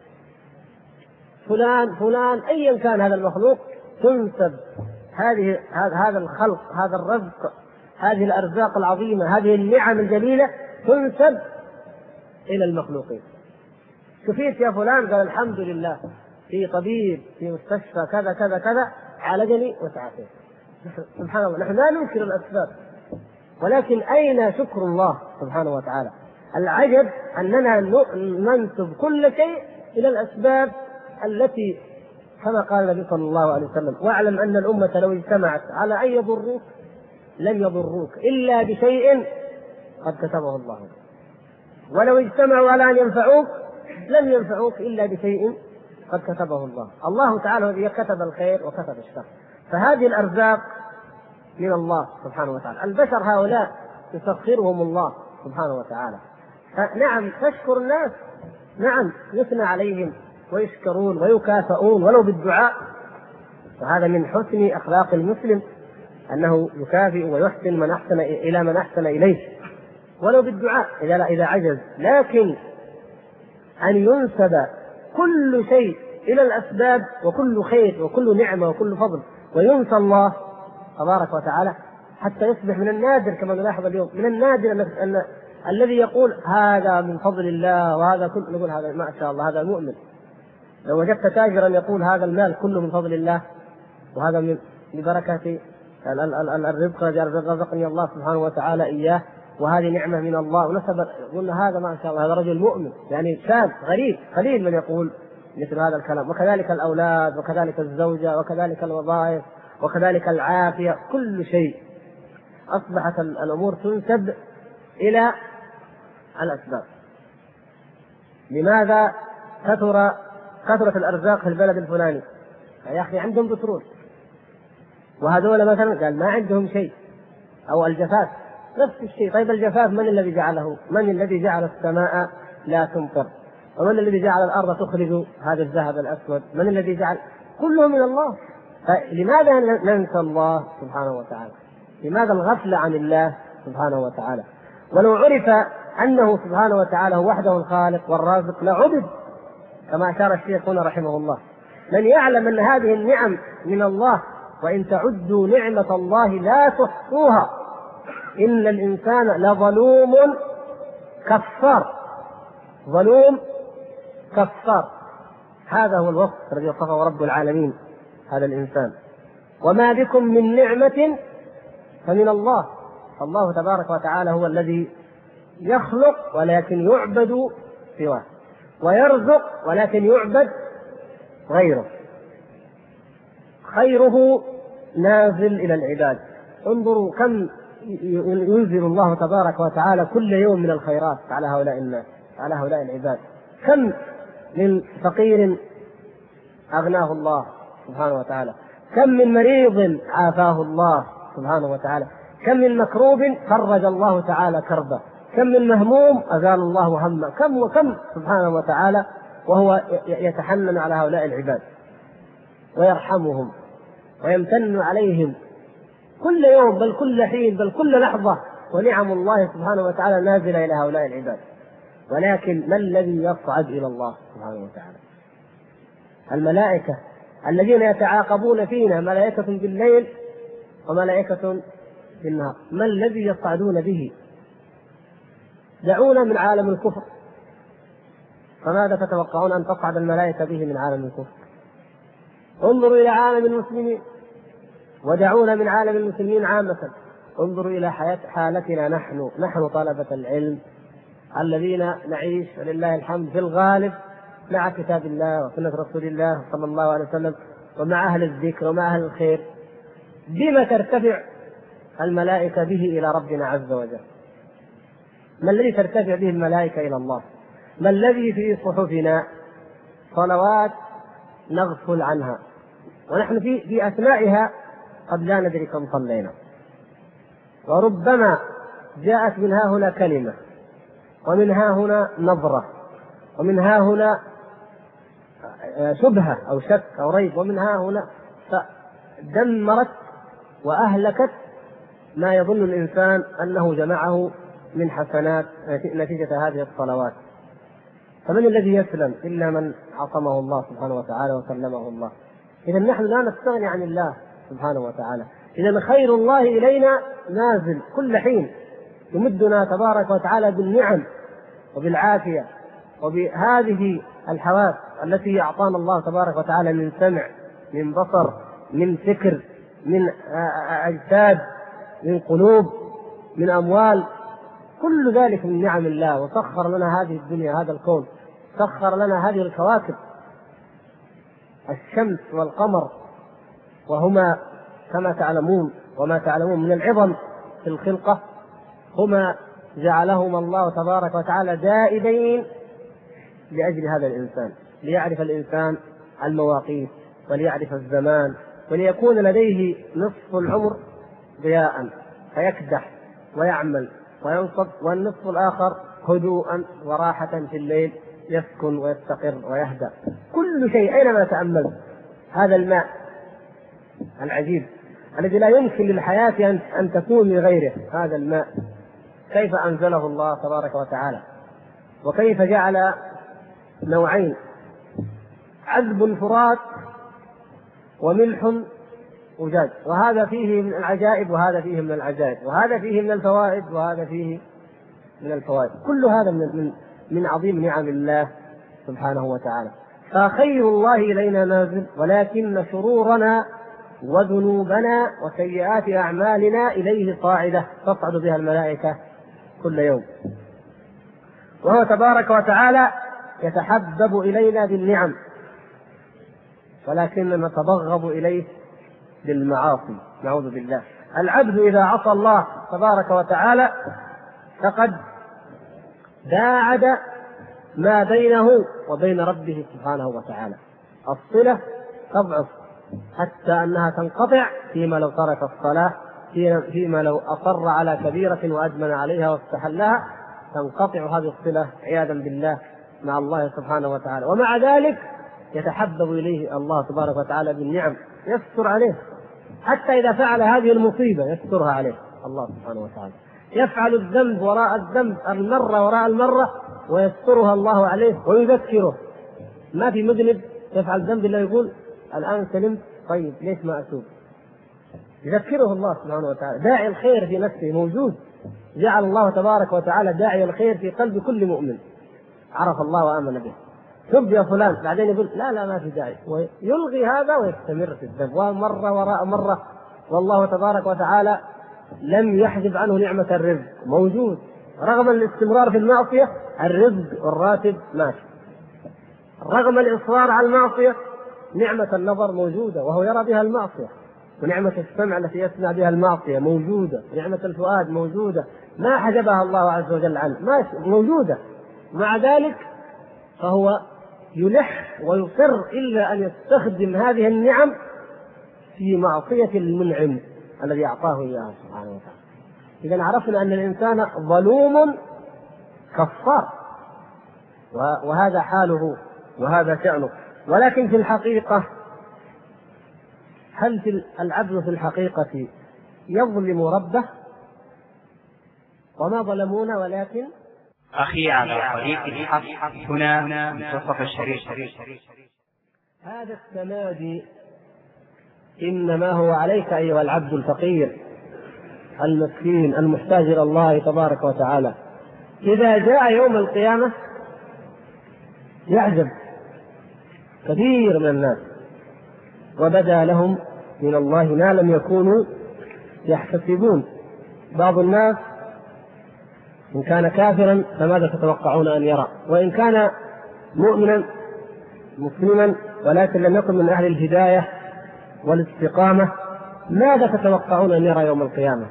فلان أيا كان هذا المخلوق تنسب هذا الخلق، هذا الرزق، هذه الأرزاق العظيمة، هذه النعم الجليلة تنسب إلى المخلوقين. شفيت يا فلان؟ قال الحمد لله، في طبيب في مستشفى كذا كذا كذا عالجني وتعافيت. سبحان الله، نحن لا ننكر الأسباب، ولكن أين شكر الله سبحانه وتعالى؟ العجب أننا ننسب كل شيء إلى الأسباب التي كما قال النبي صلى الله عليه وسلم: واعلم أن الأمة لو اجتمعت على أن يضروك لن يضروك إلا بشيء قد كتبه الله لك، ولو اجتمعوا على أن ينفعوك لم ينفعوك إلا بشيء قد كتبه الله. الله تعالى هو الذي كتب الخير وكتب الشر، فهذه الأرزاق من الله سبحانه وتعالى. البشر هؤلاء يسخرهم الله سبحانه وتعالى. نعم تشكر الناس، نعم يثنى عليهم ويشكرون ويكافئون ولو بالدعاء، وهذا من حسن أخلاق المسلم أنه يكافئ ويحسن من أحسن إلى من أحسن إليه ولو بالدعاء إذا عجز. لكن أن ينسب كل شيء إلى الأسباب وكل خير وكل نعمة وكل فضل وينسى الله تبارك وتعالى، حتى يصبح من النادر كما نلاحظ اليوم، من النادر أن الذي يقول هذا من فضل الله وهذا كل، نقول هذا ما شاء الله هذا مؤمن. لو وجدت تاجرا يقول هذا المال كله من فضل الله وهذا من بركة الرزق الذي رزقني الله سبحانه وتعالى إياه وهذه نعمة من الله، ونسب قلنا هذا ما شاء الله هذا رجل مؤمن، يعني شاذ غريب قليل من يقول مثل هذا الكلام. وكذلك الأولاد وكذلك الزوجة وكذلك الوظائف وكذلك العافية، كل شيء أصبحت الأمور تنسب إلى الأسباب. لماذا كثرت الأرزاق في البلد الفلاني؟ يا أخي عندهم بترول، وهذول مثلا قال ما عندهم شيء. أو الجفاف نفس الشيء. طيب الجفاف من الذي جعله؟ من الذي جعل السماء لا تمطر؟ ومن الذي جعل الأرض تخرج هذا الذهب الأسود؟ من الذي جعل؟ كله من الله. فلماذا ننسى الله سبحانه وتعالى؟ لماذا الغفلة عن الله سبحانه وتعالى؟ ولو عرف أنه سبحانه وتعالى هو وحده الخالق والرازق لعبد، كما أشار الشيخ هنا رحمه الله. من يعلم أن هذه النعم من الله، وإن تعدوا نعمة الله لا تحصوها إن الإنسان لظلوم كفار. ظلوم كفار، هذا هو الوصف الذي وصفه رب العالمين هذا الإنسان. وما بكم من نعمة فمن الله. الله تبارك وتعالى هو الذي يخلق ولكن يعبد سواه، ويرزق ولكن يعبد غيره. خيره نازل إلى العباد. انظروا كم ينزل الله تبارك وتعالى كل يوم من الخيرات على هؤلاء الناس، على هؤلاء العباد. كم من فقير أغناه الله سبحانه وتعالى، كم من مريض عافاه الله سبحانه وتعالى، كم من مكروب فرج الله تعالى كربه، كم من مهموم أزال الله همه، كم وكم سبحانه وتعالى، وهو يتحنن على هؤلاء العباد ويرحمهم ويمتن عليهم كل يوم بل كل حين بل كل لحظة، ونعم الله سبحانه وتعالى نازلة إلى هؤلاء العباد. ولكن ما الذي يصعد إلى الله سبحانه وتعالى؟ الملائكة الذين يتعاقبون فينا، ملائكة بالليل وملائكة بالنهار. ما الذي يصعدون به؟ دعونا من عالم الكفر، فماذا تتوقعون أن تصعد الملائكة به من عالم الكفر؟ انظروا إلى عالم المسلمين، ودعونا من عالم المسلمين عامة. انظروا إلى حالتنا نحن طلبة العلم الذين نعيش ولله الحمد في الغالب مع كتاب الله وسنة رسول الله صلى الله عليه وسلم ومع أهل الذكر ومع أهل الخير. بما ترتفع الملائكة به إلى ربنا عز وجل؟ ما الذي ترتفع به الملائكة إلى الله؟ ما الذي في صحفنا؟ صلوات نغفل عنها، ونحن في أثنائها قد لا ندري كم صلينا. وربما جاءت من ها هنا كلمة، ومن ها هنا نظرة، ومن ها هنا شبهة أو شك أو ريب، ومن ها هنا فدمرت وأهلكت ما يظن الإنسان أنه جمعه من حسنات نتيجة هذه الصلوات. فمن الذي يسلم إلا من عصمه الله سبحانه وتعالى وسلمه الله. إذا نحن لا نستغني عن الله سبحانه وتعالى. إذا خير الله إلينا نازل كل حين، يمدنا تبارك وتعالى بالنعم وبالعافية وبهذه الحواس التي أعطانا الله تبارك وتعالى من سمع، من بصر، من فكر، من أجساد، من قلوب، من أموال، كل ذلك من نعم الله. وسخر لنا هذه الدنيا، هذا الكون، سخر لنا هذه الكواكب، الشمس والقمر، وهما كما تعلمون وما تعلمون من العظم في الخلقة، هما جعلهما الله تبارك وتعالى دائبين لأجل هذا الإنسان، ليعرف الإنسان المواقيت وليعرف الزمان وليكون لديه نصف العمر ضياء فيكدح ويعمل وينصب، والنصف الآخر هدوءا وراحة في الليل يسكن ويستقر ويهدأ. كل شيء أينما تأمل هذا الماء العجيب الذي لا يمكن للحياة أن تكون لغيره، هذا الماء كيف أنزله الله تبارك وتعالى، وكيف جعل نوعين عذب فرات وملح أجاج، وهذا فيه من العجائب وهذا فيه من العجائب، وهذا فيه من الفوائد وهذا فيه من الفوائد. كل هذا من عظيم نعم الله سبحانه وتعالى. فخير الله إلينا نازل، ولكن شرورنا وذنوبنا وسيئات أعمالنا إليه صاعدة تصعد بها الملائكة كل يوم. وهو تبارك وتعالى يتحبب إلينا بالنعم، ولكننا نتبغض إليه بالمعاصي، نعوذ بالله. العبد إذا عصى الله تبارك وتعالى فقد باعد ما بينه وبين ربه سبحانه وتعالى، الصلة تضعف حتى أنها تنقطع فيما لو ترك الصلاة، فيما لو أصر على كبيرة وأدمن عليها واستحلها تنقطع هذه الصلة عياذا بالله مع الله سبحانه وتعالى. ومع ذلك يتحبب إليه الله تبارك وتعالى بالنعم، يستر عليه حتى إذا فعل هذه المصيبة يسترها عليه الله سبحانه وتعالى، يفعل الذنب وراء الذنب المرة وراء المرة ويسترها الله عليه ويذكره. ما في مذنب يفعل ذنب إلا يقول الآن سلمت، طيب ليش ما أتوب؟ يذكره الله سبحانه وتعالى. داعي الخير في نفسه موجود، جعل الله تبارك وتعالى داعي الخير في قلب كل مؤمن عرف الله وآمن به. تب يا فلان، بعدين يقول لا ما في داعي، ويلغي هذا ويستمر في الذنب ومرة وراء مرة. والله تبارك وتعالى لم يحجب عنه نعمة الرزق، موجود رغم الاستمرار في المعصية، الرزق والراتب ماشي. رغم الإصرار على المعصية نعمة النظر موجودة وهو يرى بها المعصية، ونعمة السمع التي يسمع بها المعصية موجودة، نعمة الفؤاد موجودة، ما حجبها الله عز وجل عنه، ماشي موجودة. مع ذلك فهو يلح ويصر إلا أن يستخدم هذه النعم في معصية المنعم الذي أعطاه إياها سبحانه وتعالى. إذا عرفنا أن الإنسان ظلوم كفار، وهذا حاله وهذا شأنه. ولكن في الحقيقة هل في العبد في الحقيقة يظلم ربه؟ وما ظلمونا ولكن أخي على طريق الحق هنا منتصف الشريف. هذا التمادي إنما هو عليك أيها العبد الفقير المسكين المحتاج إلى الله تبارك وتعالى. إذا جاء يوم القيامة يعجب كثير من الناس وبدا لهم من الله ما لم يكونوا يحتسبون. بعض الناس إن كان كافرا فماذا تتوقعون أن يرى؟ وإن كان مؤمنا مسلما ولكن لم يكن من أهل الهداية والاستقامة ماذا تتوقعون أن يرى يوم القيامة؟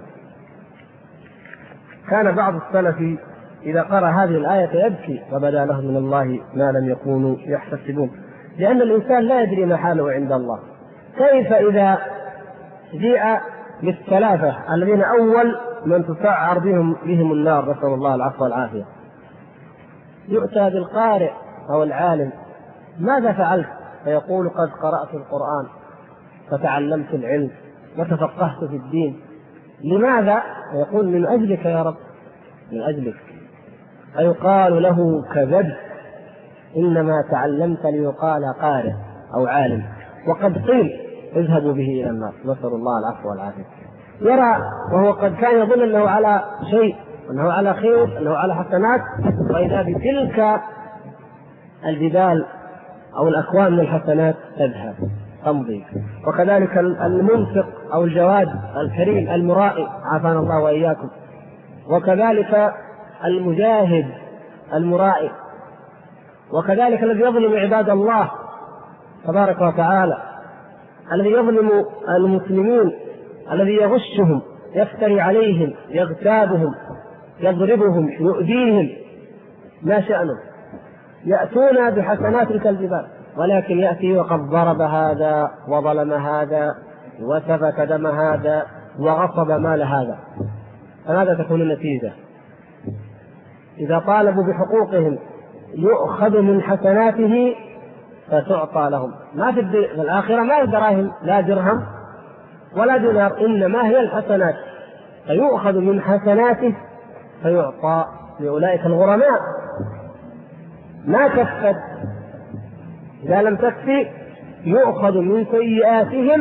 كان بعض السلف إذا قرأ هذه الآية يبكي وبدا لهم من الله ما لم يكونوا يحتسبون، لأن الإنسان لا يدري ما حاله عند الله. كيف إذا جيء بالثلاثة الذين أول من تسعر بهم النار، نسأل الله العفو والعافية، يؤتى بالقارئ أو العالم ماذا فعلت؟ فيقول قد قرأت القرآن فتعلمت العلم وتفقهت في الدين. لماذا؟ يقول من أجلك يا رب، من أجلك. فيقال له كذبت، إنما تعلمت ليقال قارئ أو عالم، وقد قيل اذهبوا به إلى النار، نسأل الله العفو والعافية. يرى وهو قد كان يظن أنه على شيء، أنه على خير، أنه على حسنات، وإذا بتلك الجبال أو الأكوام من الحسنات تذهب تمضي. وكذلك المنفق أو الجواد الكريم المرائي، عافانا الله وإياكم، وكذلك المجاهد المرائي، وكذلك الذي يظلم عباد الله تبارك وتعالى، الذي يظلم المسلمين، الذي يغشهم، يفتري عليهم، يغتابهم، يضربهم، يؤذيهم، ما شأنه؟ يأتون بحسنات كالجبال ولكن يأتي وقد ضرب هذا وظلم هذا وسفك دم هذا وغصب مال هذا، فماذا تكون النتيجة؟ إذا طالبوا بحقوقهم يؤخذ من حسناته فتعطى لهم، ما في الآخرة ما دراهم، لا درهم ولا دينار، إنما هي الحسنات، فيؤخذ من حسناته فيعطى لأولئك الغرماء. ما كفت، إذا لم تكفي يؤخذ من سيئاتهم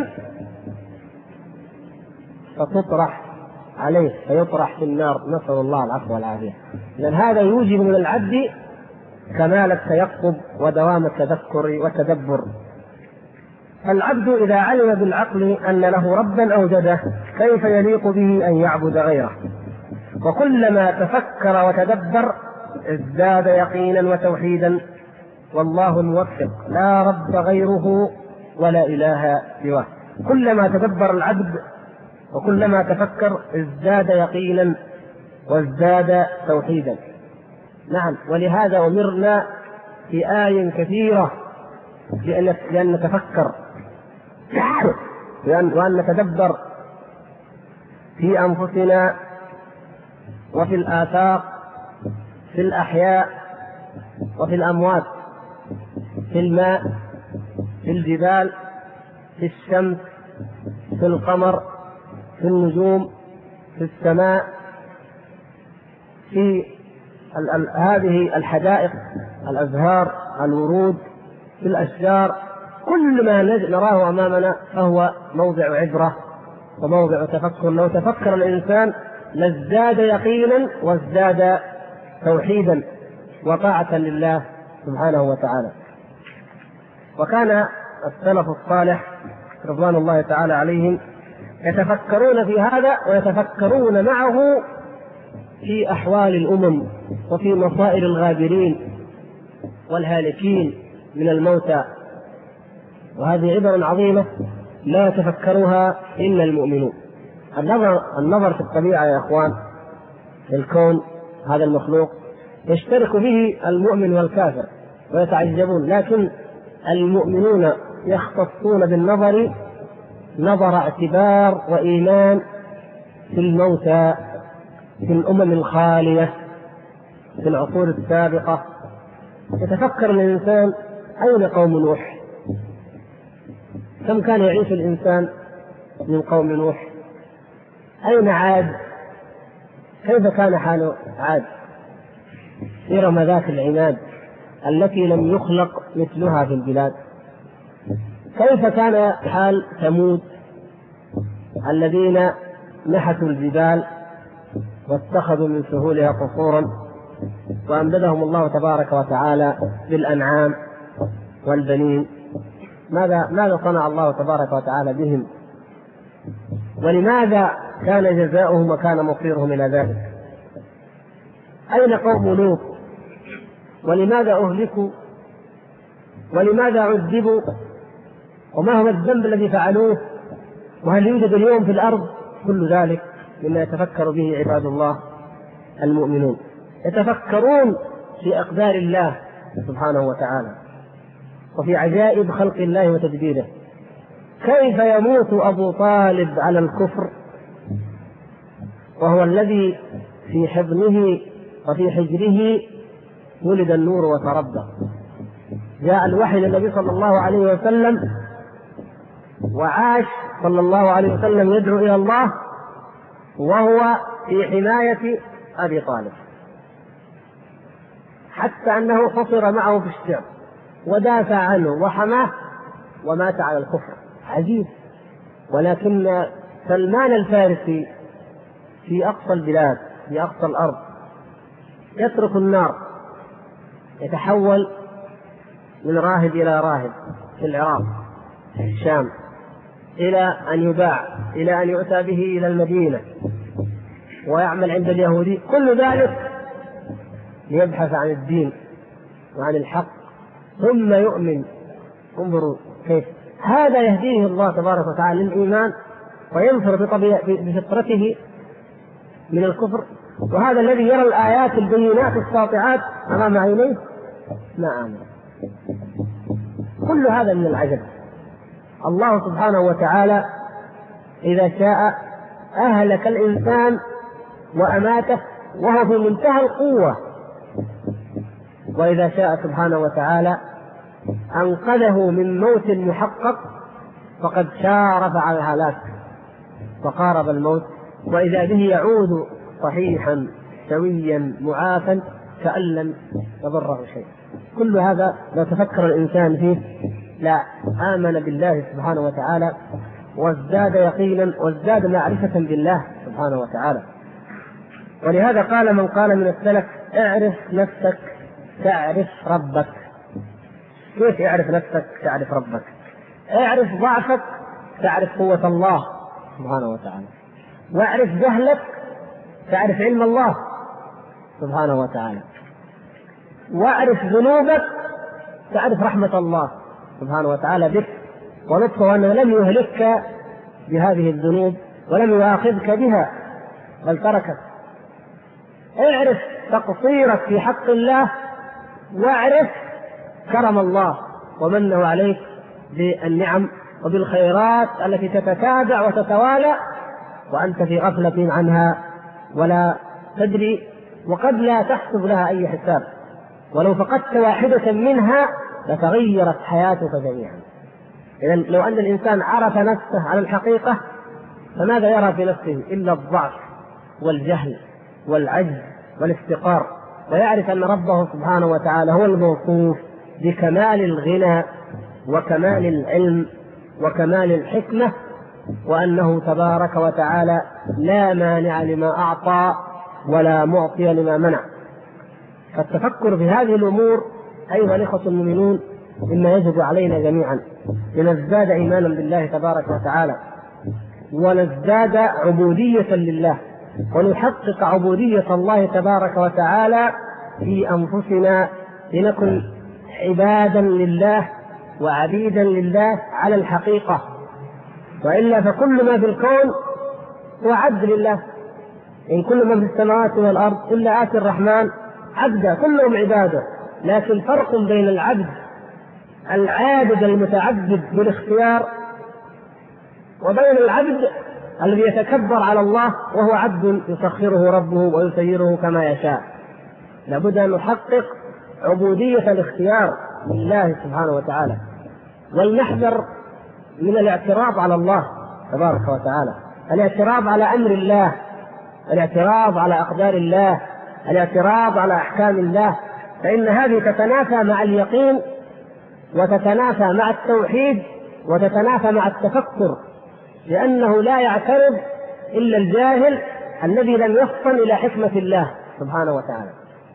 فتطرح عليه فيطرح في النار، نسأل الله العفو والعافية. لأن هذا يوجب من العبد كمال التيقظ ودوام التذكر والتدبر. العبد إذا علم بالعقل أن له ربا أوجده كيف يليق به أن يعبد غيره؟ وكلما تفكر وتدبر ازداد يقينا وتوحيدا، والله الموفق لا رب غيره ولا إله سواه. كلما تدبر العبد وكلما تفكر ازداد يقينا وازداد توحيدا. نعم، ولهذا أمرنا في آية كثيرة بأن نتفكر وأن نتدبر في أنفسنا وفي الآفاق، في الأحياء وفي الأموات، في الماء، في الجبال، في الشمس، في القمر، في النجوم، في السماء، في هذه الحدائق، الأزهار، الورود، في الأشجار. كل ما نراه أمامنا فهو موضع عبرة وموضع تفكر. لو تفكر الإنسان لازداد يقينا وازداد توحيدا وطاعة لله سبحانه وتعالى. وكان السلف الصالح رضوان الله تعالى عليهم يتفكرون في هذا ويتفكرون معه في أحوال الأمم وفي مصائر الغابرين والهالكين من الموتى، وهذه عبر عظيمة لا يتفكرها إلا المؤمنون. النظر في الطبيعة يا إخوان، في الكون، هذا المخلوق يشترك به المؤمن والكافر ويتعجبون، لكن المؤمنون يختصون بالنظر نظر اعتبار وإيمان في الموتى، في الأمم الخالية، في العصور السابقة. يتفكر الإنسان أين قوم نوح؟ كم كان يعيش الإنسان من قوم نوح؟ أين عاد؟ كيف كان حال عاد؟ إرم ذات العناد التي لم يخلق مثلها في البلاد. كيف كان حال ثمود الذين نحتوا الجبال واتخذوا من سهولها قصورا وأمددهم الله تبارك وتعالى بالأنعام والبنين؟ ماذا صنع الله تبارك وتعالى بهم؟ ولماذا كان جزاؤهم وكان مصيرهم إلى ذلك؟ أين قوم لوط؟ ولماذا أهلكوا؟ ولماذا عذبوا؟ وما هو الذنب الذي فعلوه؟ وهل يوجد اليوم في الأرض؟ كل ذلك مما يتفكر به عباد الله المؤمنون، يتفكرون في أقدار الله سبحانه وتعالى وفي عجائب خلق الله وتدبيره. كيف يموت أبو طالب على الكفر وهو الذي في حضنه وفي حجره ولد النور وتربى؟ جاء الوحي للنبي صلى الله عليه وسلم وعاش صلى الله عليه وسلم يدعو إلى الله وهو في حماية أبي طالب، حتى أنه حصر معه في الشعب ودافع عنه وحماه ومات على الكفر. عجيب. ولكن سلمان الفارسي في أقصى البلاد، في أقصى الأرض، يترك النار، يتحول من راهب إلى راهب في العراق، في الشام، إلى أن يباع، إلى أن يؤتى به إلى المدينة ويعمل عند اليهودي، كل ذلك ليبحث عن الدين وعن الحق ثم يؤمن. انظروا كيف هذا يهديه الله تبارك وتعالى للإيمان وينفر بفطرته من الكفر، وهذا الذي يرى الآيات البينات الساطعات أمام عينيه ما آمن. كل هذا من العجب. الله سبحانه وتعالى إذا شاء أهلك الإنسان وأماته وهو في منتهى القوة، وإذا شاء سبحانه وتعالى أنقذه من موت محقق فقد شارف على الهلاك وقارب الموت، وإذا به يعود صحيحا سويا معافا كأن لم يضره شيء. كل هذا لو تفكر الإنسان فيه لا آمن بالله سبحانه وتعالى وازداد يقينا وازداد معرفة بالله سبحانه وتعالى. ولهذا قال من قال من السلف: اعرف نفسك تعرف ربك. كيف اعرف نفسك تعرف ربك؟ اعرف ضعفك تعرف قوة الله سبحانه وتعالى، واعرف جهلك تعرف علم الله سبحانه وتعالى، واعرف ذنوبك تعرف رحمة الله سبحانه وتعالى بك ولطفه أنه لم يهلكك بهذه الذنوب ولم يؤاخذك بها بل تركك. اعرف تقصيرك في حق الله، واعرف كرم الله ومنه عليك بالنعم وبالخيرات التي تتتابع وتتوالى وأنت في غفلة عنها ولا تدري، وقد لا تحسب لها أي حساب، ولو فقدت واحدة منها لتغيرت حياتك جميعا. إذن لو أن الإنسان عرف نفسه على الحقيقة فماذا يرى في نفسه إلا الضعف والجهل والعجز والافتقار، ويعرف أن ربه سبحانه وتعالى هو الموصوف بكمال الغنى وكمال العلم وكمال الحكمة، وأنه تبارك وتعالى لا مانع لما أعطى ولا معطي لما منع. فالتفكر في هذه الأمور أيها الإخوة المؤمنون مما يجب علينا جميعا لنزداد إيمانا بالله تبارك وتعالى ونزداد عبودية لله ونحقق عبودية الله تبارك وتعالى في أنفسنا لنكن عبادا لله وعبيدا لله على الحقيقة، وإلا فكل ما في الكون هو عبد لله. إن كل ما في السماوات والأرض إلا آتي الرحمن عبدا، كلهم عباده، لكن فرق بين العبد العابد المتعبد بالاختيار وبين العبد الذي يتكبر على الله وهو عبد يسخره ربه ويسيره كما يشاء. لابد أن نحقق عبودية الاختيار لله سبحانه وتعالى، ولنحذر من الاعتراض على الله تبارك وتعالى، الاعتراض على أمر الله، الاعتراض على أقدار الله، الاعتراض على أحكام الله، فإن هذه تتنافى مع اليقين وتتنافى مع التوحيد وتتنافى مع التفكر، لأنه لا يعترض إلا الجاهل الذي لم يفطن إلى حكمة الله سبحانه وتعالى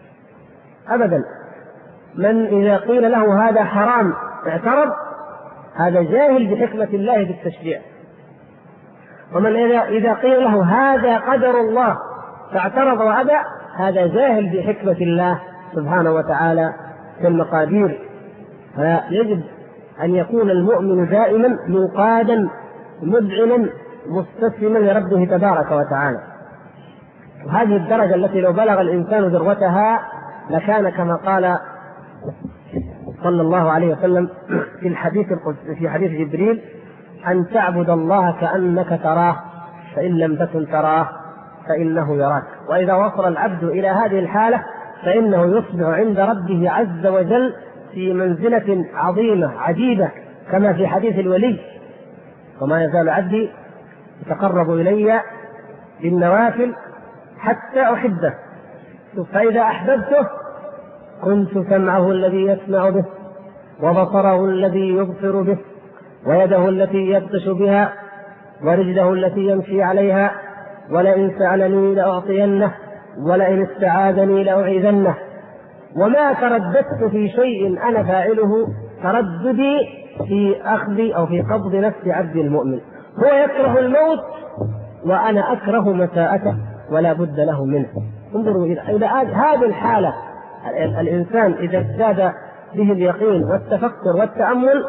أبدا. من إذا قيل له هذا حرام اعترض، هذا جاهل بحكمة الله بالتشريع. ومن إذا قيل له هذا قدر الله فاعترض وأبى، هذا جاهل بحكمة الله سبحانه وتعالى في المقادير. فيجب أن يكون المؤمن دائما منقادا مذعنا مستسلما لربه تبارك وتعالى. وهذه الدرجة التي لو بلغ الإنسان ذروتها لكان كما قال صلى الله عليه وسلم في حديث جبريل: أن تعبد الله كأنك تراه فإن لم تكن تراه فإنه يراك. وإذا وصل العبد إلى هذه الحالة فإنه يصبح عند ربه عز وجل في منزلة عظيمة عجيبة، كما في حديث الولي: وما يزال عبدي يتقرب إلي بالنوافل حتى أحبه، فإذا أحببته كنت سمعه الذي يسمع به وبصره الذي يبصر به ويده التي يبطش بها ورجله التي يمشي عليها، ولئن سألني لأعطينه ولئن استعاذني لأعيذنه. وما ترددت في شيء أنا فاعله ترددي في أخذ أو في قبض نفس عبد المؤمن. هو يكره الموت وأنا أكره مساءته ولا بد له منه. انظروا إلى هذه الحالة، الإنسان إذا ازداد به اليقين والتفكر والتأمل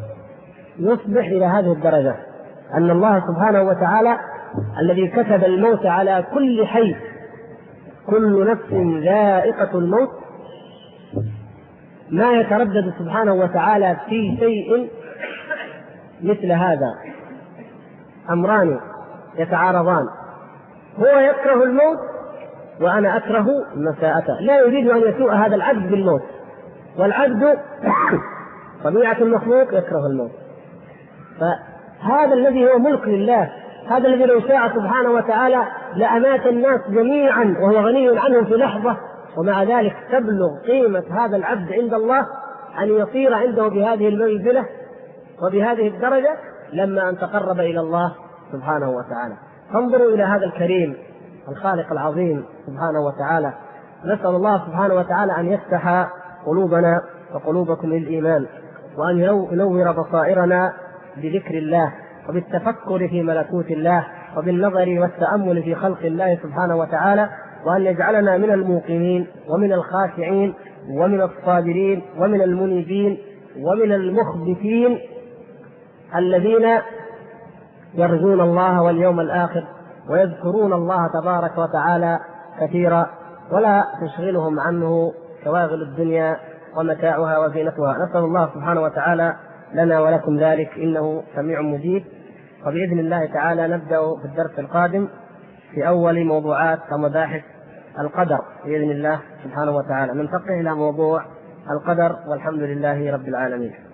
يصبح إلى هذه الدرجة، أن الله سبحانه وتعالى الذي كتب الموت على كل حي، كل نفس ذائقة الموت، ما يتردد سبحانه وتعالى في شيء مثل هذا. أمران يتعارضان، هو يكره الموت وأنا أكره مساءته، لا يريد أن يسوء هذا العبد بالموت، والعبد طبيعة المخلوق يكره الموت. فهذا الذي هو ملك لله، هذا الذي لو شاء سبحانه وتعالى لأمات الناس جميعا وهو غني عنهم في لحظة، ومع ذلك تبلغ قيمة هذا العبد عند الله أن يصير عنده بهذه المنزلة وبهذه الدرجة لما أن تقرب إلى الله سبحانه وتعالى. فانظروا إلى هذا الكريم الخالق العظيم سبحانه وتعالى. نسأل الله سبحانه وتعالى أن يفتح قلوبنا وقلوبكم للإيمان، وأن ينور بصائرنا بذكر الله وبالتفكر في ملكوت الله وبالنظر والتأمل في خلق الله سبحانه وتعالى، وأن يجعلنا من الموقنين ومن الخاشعين ومن الصابرين ومن المنيبين ومن المخبتين الذين يرجون الله واليوم الآخر ويذكرون الله تبارك وتعالى كثيرا، ولا تشغلهم عنه شواغل الدنيا ومتاعها وزينتها. نسأل الله سبحانه وتعالى لنا ولكم ذلك، إنه سميع مجيب. وبإذن الله تعالى نبدأ في الدرس القادم في أول موضوعات ومباحث القدر بإذن الله سبحانه وتعالى. ننتقل إلى موضوع القدر، والحمد لله رب العالمين.